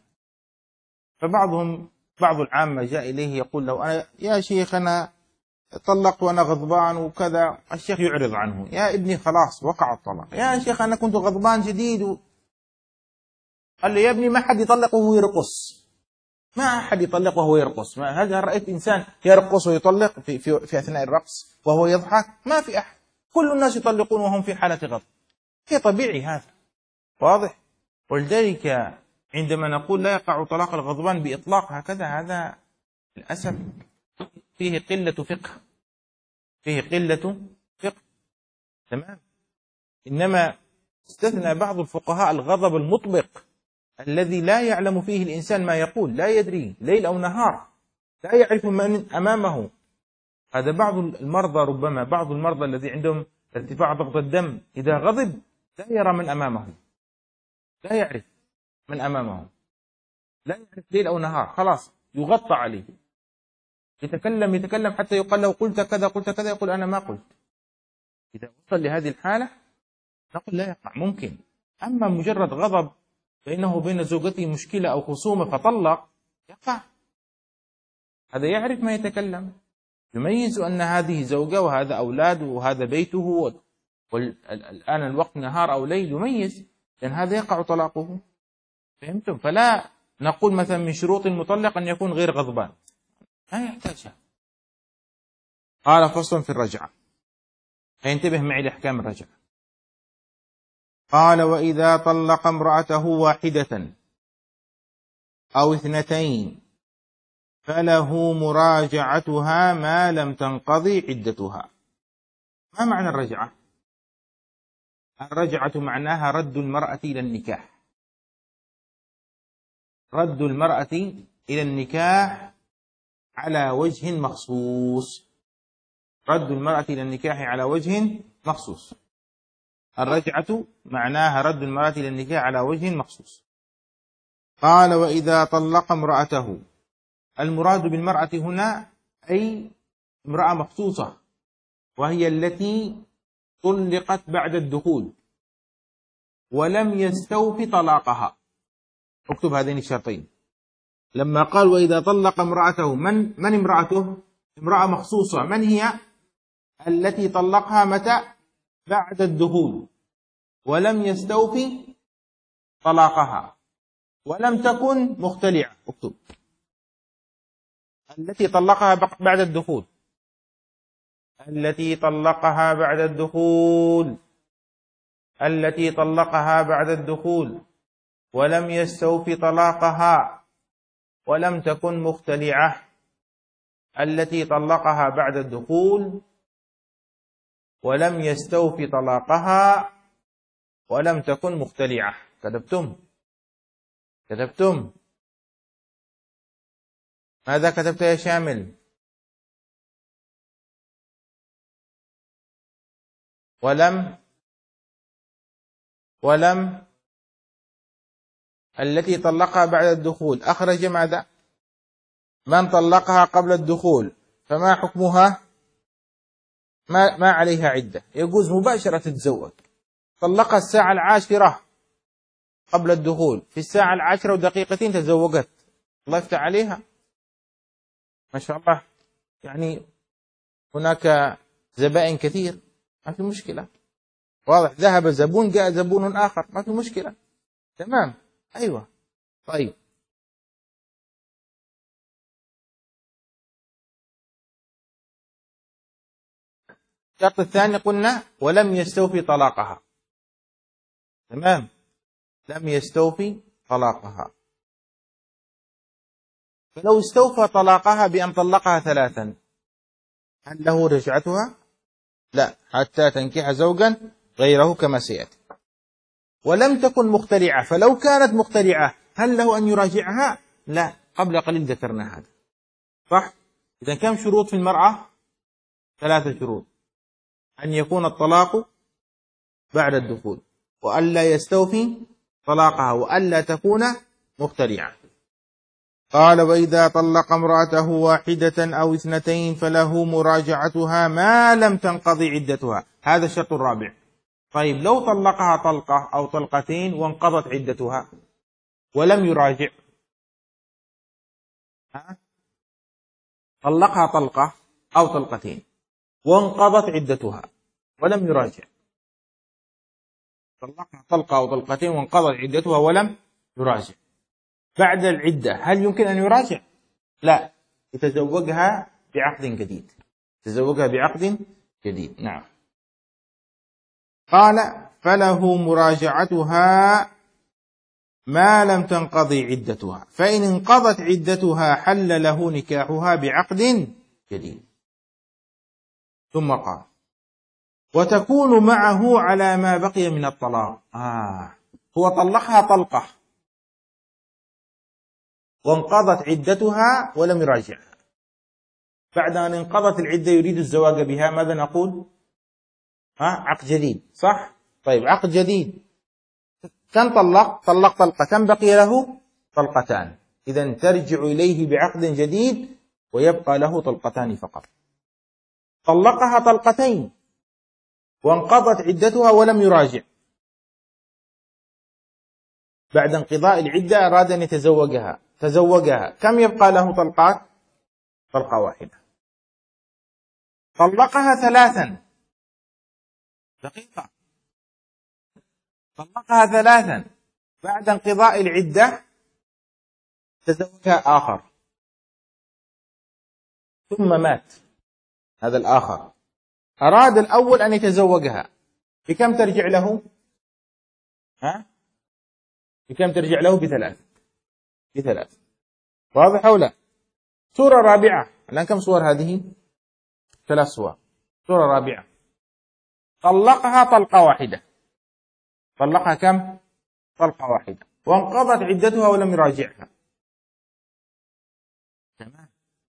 بعض العامة جاء إليه يقول له أنا يا شيخ أنا طلق وأنا غضبان وكذا. الشيخ يعرض عنه، يا ابني خلاص وقع الطلاق. يا شيخ أنا كنت غضبان شديد قال له يا ابني ما حد يطلق وهو يرقص، ما أحد يطلق وهو يرقص. هل رأيت إنسان يرقص ويطلق في أثناء الرقص وهو يضحك؟ ما في أحد، كل الناس يطلقون وهم في حالة غضب، شيء طبيعي هذا، واضح؟ ولذلك عندما نقول لا يقع طلاق الغضبان بإطلاق هكذا، هذا للأسف فيه قلة فقه، فيه قلة فقه، تمام. إنما استثنى بعض الفقهاء الغضب المطبق الذي لا يعلم فيه الإنسان ما يقول، لا يدري ليل أو نهار، لا يعرف من أمامه. هذا بعض المرضى، ربما بعض المرضى الذي عندهم ارتفاع ضغط الدم إذا غضب لا يرى من أمامه، لا يعرف من أمامه، لا يعرف ليل أو نهار، خلاص يغطى عليه، يتكلم حتى يقال له قلت كذا قلت كذا، يقول أنا ما قلت. إذا وصل لهذه الحالة نقول لا يقع، ممكن. أما مجرد غضب بينه وبين زوجته مشكلة أو خصومة فطلق، يقع. هذا يعرف ما يتكلم، يميز أن هذه زوجة وهذا أولاد وهذا بيته، والآن الوقت نهار أو ليل، يميز، لأن هذا يقع طلاقه. فهمتم؟ فلا نقول مثلا من شروط المطلق أن يكون غير غضبان، ما يحتاجها. قال فصل في الرجعة، فينتبه معي لأحكام الرجعة. قال وإذا طلق امرأته واحدة أو اثنتين فله مراجعتها ما لم تنقضي عدتها. ما معنى الرجعة؟ الرجعة معناها رد المرأة إلى النكاح، رد المرأة إلى النكاح على وجه مخصوص، رد المرأة إلى النكاح على وجه مخصوص. الرجعة معناها رد المرأة إلى النكاح على وجه مخصوص. قال وإذا طلق امرأته، المراد بالمرأة هنا أي امرأة مخصوصة، وهي التي طلقت بعد الدخول ولم يستوفي طلاقها. اكتب هذين الشرطين. لما قال وإذا طلق امرأته، من امرأته؟ امرأة مخصوصة. من هي؟ التي طلقها متى؟ بعد الدخول ولم يستوفي طلاقها ولم تكن مختلعة. اكتب التي طلقها بعد الدخول، التي طلقها بعد الدخول، التي طلقها بعد الدخول ولم يستوفي طلاقها ولم تكن مختلعة، التي طلقها بعد الدخول ولم يستوفي طلاقها ولم تكن مختلعة. كتبتم؟ كتبتم؟ ماذا كتبت يا شامل؟ ولم التي طلقها بعد الدخول، أخرج ماذا؟ من طلقها قبل الدخول فما حكمها؟ ما عليها عدة، يجوز مباشرة تتزوج. طلقها الساعة 10 قبل الدخول، في الساعة 10:02 تزوجت، الله يفتح عليها، ما شاء الله، يعني هناك زبائن كثير، ما في مشكلة، واضح، ذهب زبون جاء زبون آخر، ما في مشكلة، تمام، أيوة، طيب. الشرط الثاني قلنا ولم يستوفي طلاقها. تمام، لم يستوفي طلاقها. فلو استوفى طلاقها بأن طلقها 3، هل له رجعتها؟ لا، حتى تنكح زوجا غيره كما سيأتي. ولم تكن مخترعة، فلو كانت مخترعة هل له أن يراجعها؟ لا، قبل قليل ذكرنا هذا، صح؟ إذا كم شروط في المرأة؟ 3 شروط: أن يكون الطلاق بعد الدخول، وألا يستوفي طلاقها، وألا تكون مخترعة. قال: وإذا طلق امرأته واحدة أو 2 فله مراجعتها ما لم تنقضي عدتها. هذا الشرط الرابع. طيب، لو طلقها طلقة أو طلقتين وانقضت عدتها ولم يراجع، طلقها طلقة أو طلقتين وانقضت عدتها ولم يراجع، طلقها طلقة أو طلقتين وانقضت عدتها ولم يراجع، بعد العدة هل يمكن أن يراجع؟ لا، يتزوجها بعقد جديد، يتزوجها بعقد جديد. نعم. قال: فله مراجعتها ما لم تنقضي عدتها، فإن انقضت عدتها حل له نكاحها بعقد جديد. ثم قال: وتكون معه على ما بقي من الطلاق. هو طلقها طلقة وانقضت عدتها ولم يراجعها، بعد أن انقضت العدة يريد الزواج بها، ماذا نقول؟ عقد جديد، صح؟ طيب، عقد جديد، كم طلق طلقة، كم بقي له؟ طلقتان. إذن ترجع إليه بعقد جديد ويبقى له طلقتان فقط. طلقها طلقتين وانقضت عدتها ولم يراجع، بعد انقضاء العدة أراد أن يتزوجها، تزوجها، كم يبقى له طلقات؟ طلقة واحدة. طلقها 3، دقيقة، طلقها 3 بعد انقضاء العدة، تزوجها آخر ثم مات هذا الآخر، أراد الأول أن يتزوجها، بكم ترجع له؟ بكم ترجع له؟ ب3. واضح أو لا؟ صورة رابعة. الآن كم صور هذه؟ 3 صور. صورة رابعة: طلقها طلقة واحدة. طلقها كم؟ طلقة واحدة، وانقضت عدتها ولم يراجعها، تمام،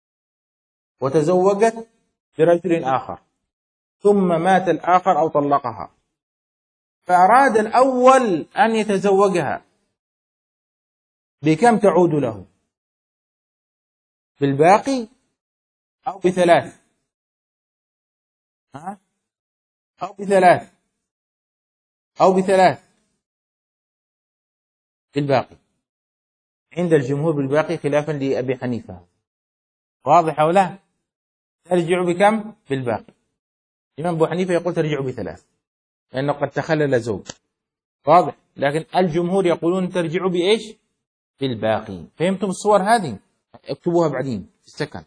وتزوجت برجل آخر، ثم مات الآخر أو طلقها، فأراد الأول أن يتزوجها، بكم تعود له؟ بالباقي أو ب3؟ أو ب3 بالباقي. عند الجمهور بالباقي، خلافا لأبي حنيفة. واضح أو لا؟ ترجع بكم؟ بالباقي. الإمام أبو حنيفة يقول ترجع ب3 لأنه قد تخلل زوج. واضح. لكن الجمهور يقولون ترجع بإيش؟ بالباقي. فهمتم الصور هذه؟ اكتبوها بعدين في السكن.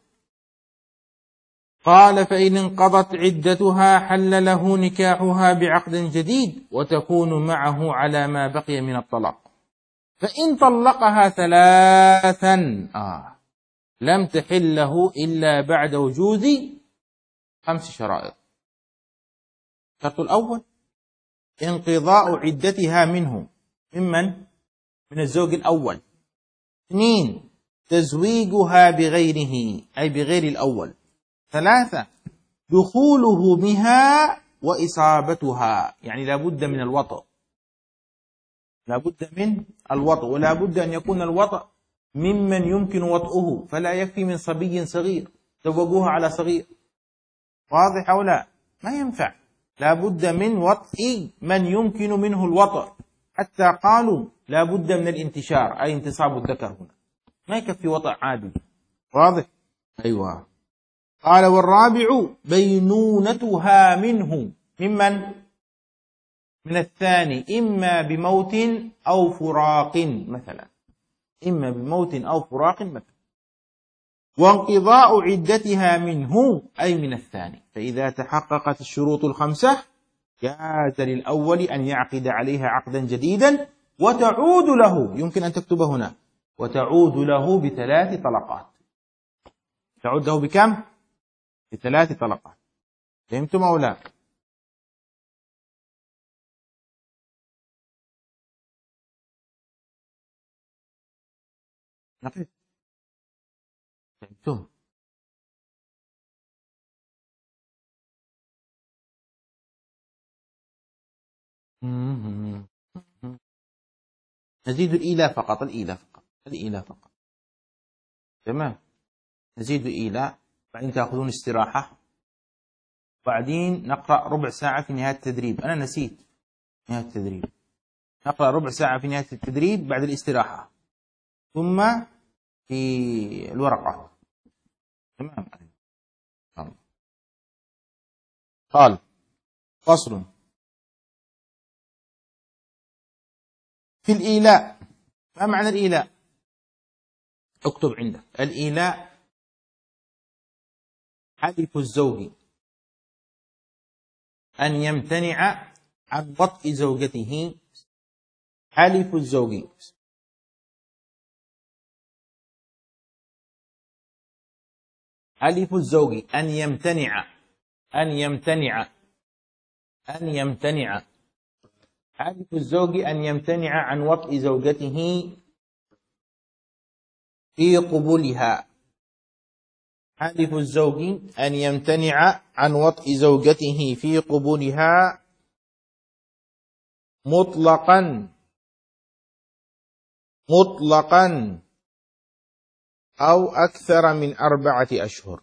قال: فإن انقضت عدتها حل له نكاحها بعقد جديد، وتكون معه على ما بقي من الطلاق. فإن طلقها 3 لم تحل له إلا بعد وجود 5 شرائط. الشرط الأول: انقضاء عدتها منه، من الزوج الأول. 2: تزويجها بغيره، أي بغير الأول. 3: دخوله بها وإصابتها، يعني لابد من الوطء، ولا بد أن يكون الوطء ممن يمكن وطئه، فلا يكفي من صبي صغير زوجوها على صغير. واضح أو لا؟ ما ينفع، لا بد من وطئ من يمكن منه الوطء، حتى قالوا لا بد من الانتشار، أي انتصاب الذكر هنا، ما يكفي وطئ عادي. واضح؟ أيوة. قال: والرابع بينونتها منه، من الثاني، إما بموت أو فراق مثلا، إما بموت أو فراق مثلا. وانقضاء عدتها منه أي من الثاني. فإذا تحققت الشروط الخمسة جاز للأول أن يعقد عليها عقدا جديدا وتعود له، يمكن أن تكتب هنا، وتعود له ب3 طلقات. تعود له بكم؟ ب3 طلقات. فهمتم أو لا؟ نقف. فهمتم؟ نزيد الإيلاء فقط، الإيلاء فقط، الإيلاء فقط. تمام. نزيد إيلاء، بعدين تأخذون استراحة، بعدين نقرأ ربع ساعة في نهاية التدريب. أنا نسيت نهاية التدريب، نقرأ ربع ساعة في نهاية التدريب بعد الاستراحة، ثم في الورقات. تمام. قال فصل في الإيلاء. ما معنى الإيلاء؟ اكتب عندك. الإيلاء حلف الزوج أن يمتنع عن وطء زوجته. حلف الزوج حلف الزوج أن يمتنع أن يمتنع أن يمتنع حلف الزوج أن يمتنع عن وطء زوجته في قبولها. حلف الزوج أن يمتنع عن وطء زوجته في قبولها مطلقا أو أكثر من 4 أشهر.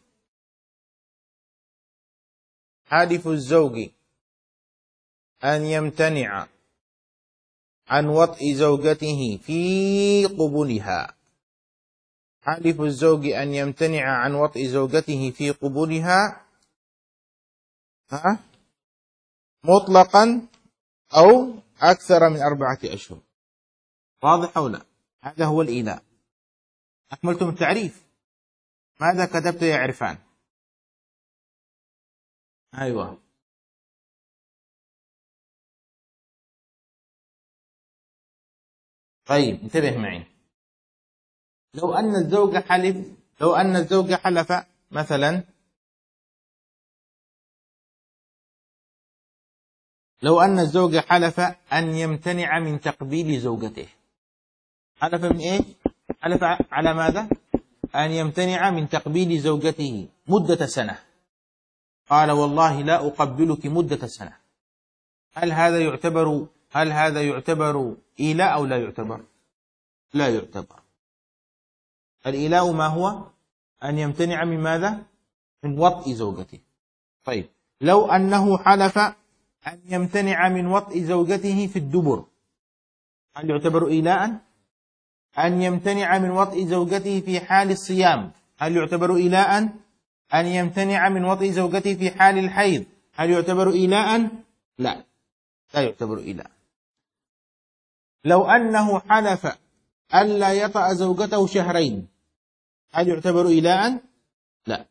حلف الزوج أن يمتنع عن وطء زوجته في قبولها. حلف الزوج أن يمتنع عن وطء زوجته في قبولها مطلقا أو أكثر من 4 أشهر. واضح أو لا؟ هذا هو الإيلاء. أكملتم التعريف؟ ماذا كتبت يا عرفان؟ أيوة. طيب انتبه معي. لو أن الزوج حلف مثلا، لو أن الزوج حلف أن يمتنع من تقبيل زوجته. حلف من إيه؟ حلف على ماذا؟ أن يمتنع من تقبيل زوجته مدة سنة. قال والله لا أقبلك مدة سنة. هل هذا يعتبر إيلاء أو لا يعتبر؟ لا يعتبر. الإيلاء ما هو؟ أن يمتنع من ماذا؟ من وطء زوجته. طيب لو أنه حلف أن يمتنع من وطء زوجته في الدبر، هل يعتبر إيلاء؟ أن يمتنع من وطء زوجته في حال الصيام، هل يعتبر إيلاء؟ أن يمتنع من وطء زوجته في حال الحيض، هل يعتبر إيلاء؟ لا يعتبر إيلاء. لو أنه حلف ألا يطأ زوجته شهرين، هل يعتبر إيلاء؟ لا.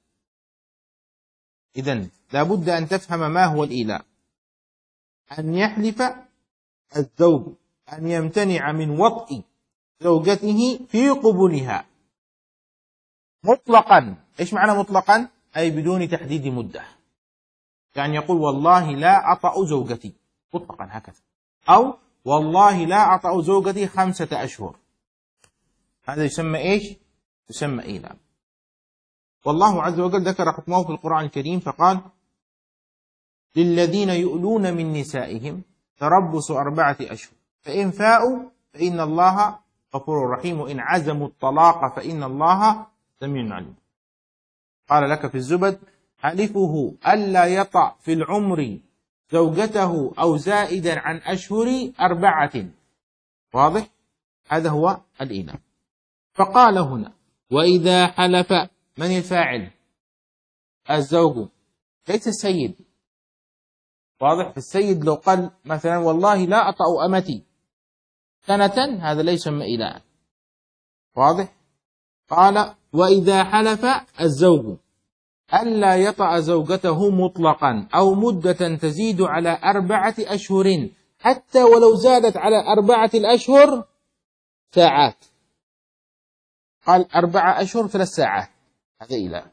إذن لابد أن تفهم ما هو الإيلاء. أن يحلف الزوج أن يمتنع من وطء زوجته في قبولها مطلقا. إيش معنى مطلقا؟ أي بدون تحديد مدة. يعني يقول والله لا أطأ زوجتي مطلقا هكذا، أو والله لا أطأ زوجتي 5 أشهر. هذا يسمى إيش؟ يسمى إيلاء. والله عز وجل ذكر حكمه في القرآن الكريم فقال للذين يؤلون من نسائهم تربص 4 أشهر فإن فاءوا فإن الله غفور رحيم وإن عزموا الطلاق فإن الله سميع عليم. قال لك في الزبد حلفه ألا يطأ في العمر زوجته أو زائدا عن أشهر 4. واضح؟ هذا هو الإيلاء. فقال هنا وإذا حلف، من الفاعل؟ الزوج ليس السيد. واضح؟ السيد لو قال مثلا والله لا أطأ أمتي سنة، هذا ليس إيلاء. واضح؟ قال وإذا حلف الزوج ألا يطأ زوجته مطلقا أو مدة تزيد على 4 أشهر حتى ولو زادت على 4 الأشهر ساعات، قال 4 أشهر 3 ساعات، هذا إيلاء،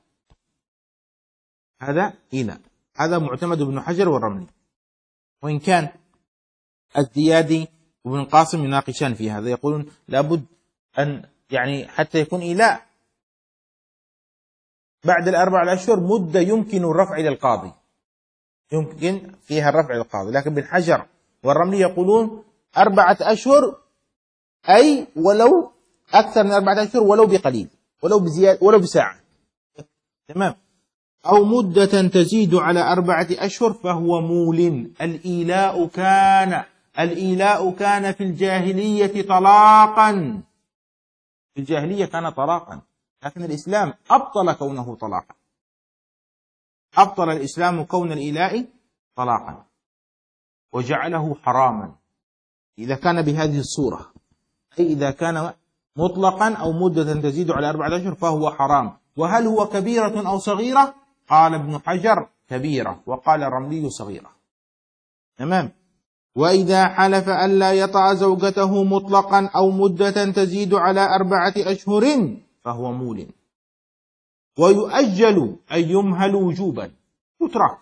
هذا إيلاء، هذا معتمد ابن حجر والرملي، وإن كان الزيادي وابن القاسم يناقشان في هذا، يقولون لابد أن يعني حتى يكون إيلاء بعد 4 أشهر مدة يمكن الرفع إلى القاضي، يمكن فيها الرفع إلى القاضي، لكن ابن حجر والرملي يقولون 4 أشهر أي ولو أكثر من 4 أشهر ولو بقليل، ولو بزيادة، ولو بساعة، تمام، أو مدة تزيد على 4 أشهر فهو مول. الإيلاء كان في الجاهلية طلاقا، في الجاهلية كان طلاقا، لكن الإسلام أبطل كونه طلاقا، أبطل الإسلام كون الإيلاء طلاقا وجعله حراما إذا كان بهذه الصورة، أي إذا كان مطلقا أو مدة تزيد على 4 أشهر فهو حرام. وهل هو كبيرة أو صغيرة؟ قال ابن حجر كبيرة، وقال الرملي صغيرة، تمام. وإذا حلف ألا يطأ زوجته مطلقا أو مدة تزيد على 4 أشهر فهو مول. ويؤجل أي يمهل وجوبا، يترك،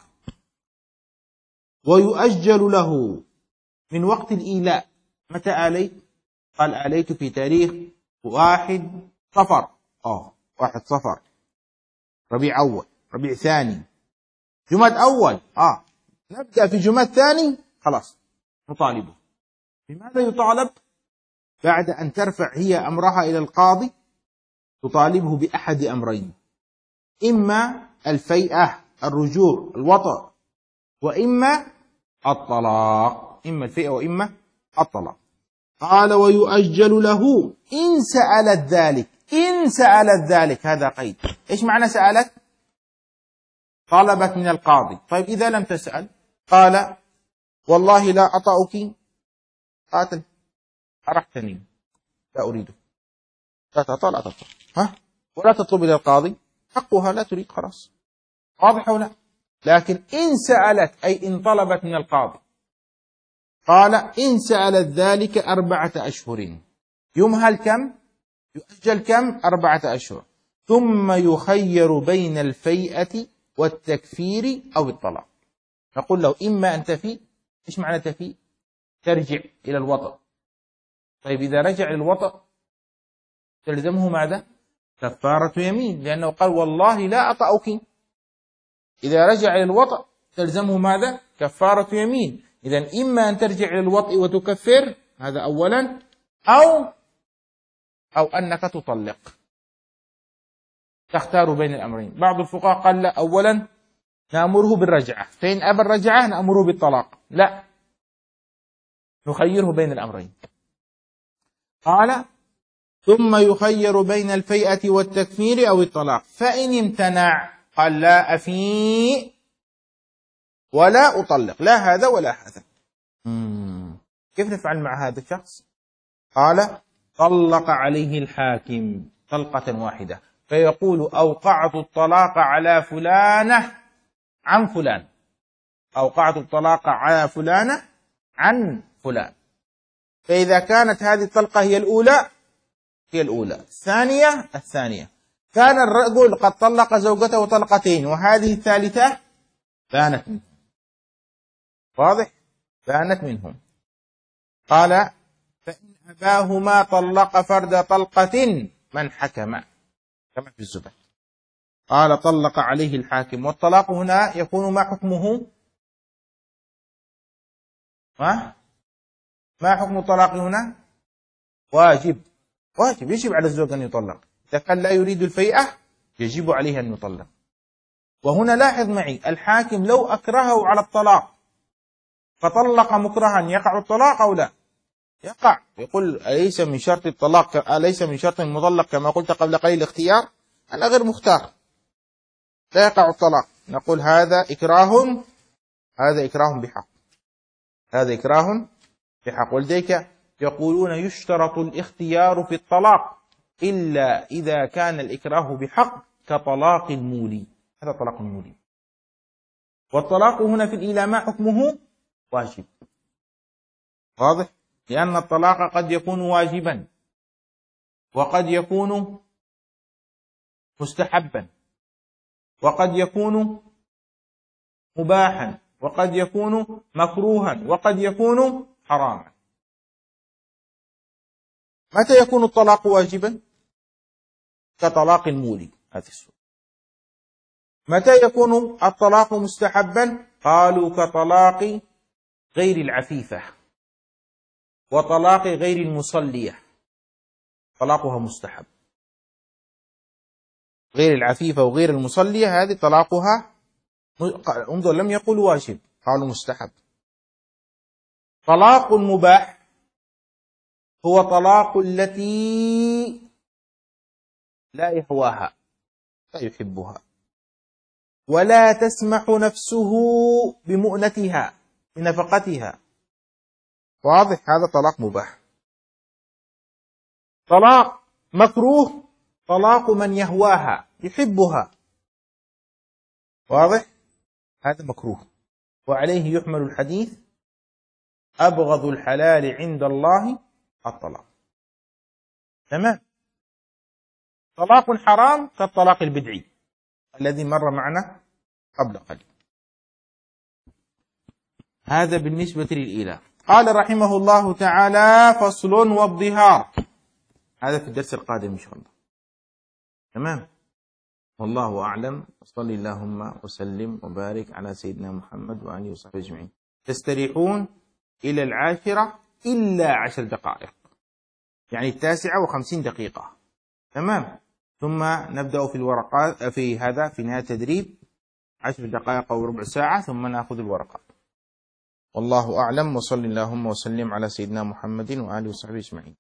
ويؤجل له من وقت الإيلاء. متى آليت؟ قال آليت في تاريخ 1 صفر، 1 صفر، ربيع أول، ربيع ثاني، جماد أول، نبدأ في جماد ثاني، خلاص نطالبه. لماذا يطالب؟ بعد أن ترفع هي أمرها إلى القاضي تطالبه بأحد أمرين، إما الفيئة الرجوع الوطأ، وإما الطلاق، إما الفيئة وإما الطلاق. قال ويؤجل له إن سألت ذلك، إن سألت ذلك، هذا قيد. إيش معنى سألت؟ طلبت من القاضي. طيب إذا لم تسأل، قال والله لا أطأك، قاتل، أرحتني، لا أريده، لا تطأ، لا تطأ، ولا تطلب إلى القاضي، حقها لا تريد، خلاص، واضح ولا؟ لكن إن سألت أي إن طلبت من القاضي، قال إن سألت ذلك 4 أشهر، يمهل كم؟ يؤجل كم؟ 4 أشهر، ثم يخير بين الفيئة والتكفير أو الطلاق. نقول له إما أن تفي. إيش معنى تفي؟ ترجع إلى الوطأ. طيب إذا رجع للوطأ تلزمه ماذا؟ كفارة يمين، لأنه قال والله لا أطأك. إذا رجع إلى الوطأ تلزمه ماذا؟ كفارة يمين. إذن إما أن ترجع إلى الوطء وتكفر، هذا أولا، أو أنك تطلق، تختار بين الأمرين. بعض الفقهاء قال لا، أولا نأمره بالرجعة، فإن أبى الرجعة نأمره بالطلاق، لا، نخيره بين الأمرين. قال ثم يخير بين الفيئة والتكفير أو الطلاق، فإن امتنع قال لا أفي ولا أطلق، لا هذا ولا هذا. كيف نفعل مع هذا الشخص؟ قال طلق عليه الحاكم طلقة واحدة، فيقول أوقعت الطلاق على فلانة عن فلان، أوقعت الطلاق على فلانة عن فلان. فإذا كانت هذه الطلقة هي الأولى، هي الأولى، الثانية، كان الرجل قد طلق زوجته طلقتين وهذه الثالثة بانت منهم، واضح؟ بانت منهم. قال فإن أباهما طلق فرد طلقة من حكم، كما في الزبد. قال طلق عليه الحاكم، والطلاق هنا يكون ما حكمه؟ ما حكم الطلاق هنا؟ واجب، يجب على الزوج أن يطلق. إذا كان لا يريد الفيئة يجب عليه أن يطلق. وهنا لاحظ معي، الحاكم لو أكرهه على الطلاق فطلق مكرها يقع الطلاق أو لا؟ يقع. يقول أليس من شرط الطلاق، أليس من شرط المطلق كما قلت قبل قليل الاختيار؟ أنا غير مختار، لا يقع الطلاق. نقول هذا إكراه، هذا إكراه بحق، هذا إكراه بحق. ولذلك يقولون يشترط الاختيار في الطلاق، إلا إذا كان الإكراه بحق كطلاق المولي. هذا طلاق المولي. والطلاق هنا في الإيلاء ما حكمه؟ واجب. واضح؟ لأن الطلاق قد يكون واجبا وقد يكون مستحبا وقد يكون مباحا وقد يكون مكروها وقد يكون حراما. متى يكون الطلاق واجبا؟ كطلاق المولي، هذه الصورة. متى يكون الطلاق مستحبا؟ قالوا كطلاق غير العفيفة وطلاق غير المصلية، طلاقها مستحب. غير العفيفة وغير المصلية هذه طلاقها انظر لم يقل واجب، قالوا مستحب. طلاق المباح هو طلاق التي لا يهواها، لا يحبها، ولا تسمح نفسه بمؤنتها بنفقتها. واضح؟ هذا طلاق مباح. طلاق مكروه طلاق من يهواها يحبها. واضح؟ هذا مكروه، وعليه يحمل الحديث أبغض الحلال عند الله الطلاق. تمام. طلاق حرام كالطلاق البدعي الذي مر معنا قبل قليل. هذا بالنسبة للإيلاء. قال رحمه الله تعالى: فصل والظهار. هذا في الدرس القادم إن شاء الله. تمام. والله أعلم، وصل اللهم وسلم وبارك على سيدنا محمد وآله وصحبه أجمعين. تستريحون إلى 10 إلا 10 دقائق، يعني 59 دقيقة. تمام. ثم نبدأ في الورقات في نهاية التدريب 10 دقائق أو ربع ساعة، ثم نأخذ الورقات. والله أعلم، وصل اللهم وسلم على سيدنا محمد وآله وصحبه أجمعين.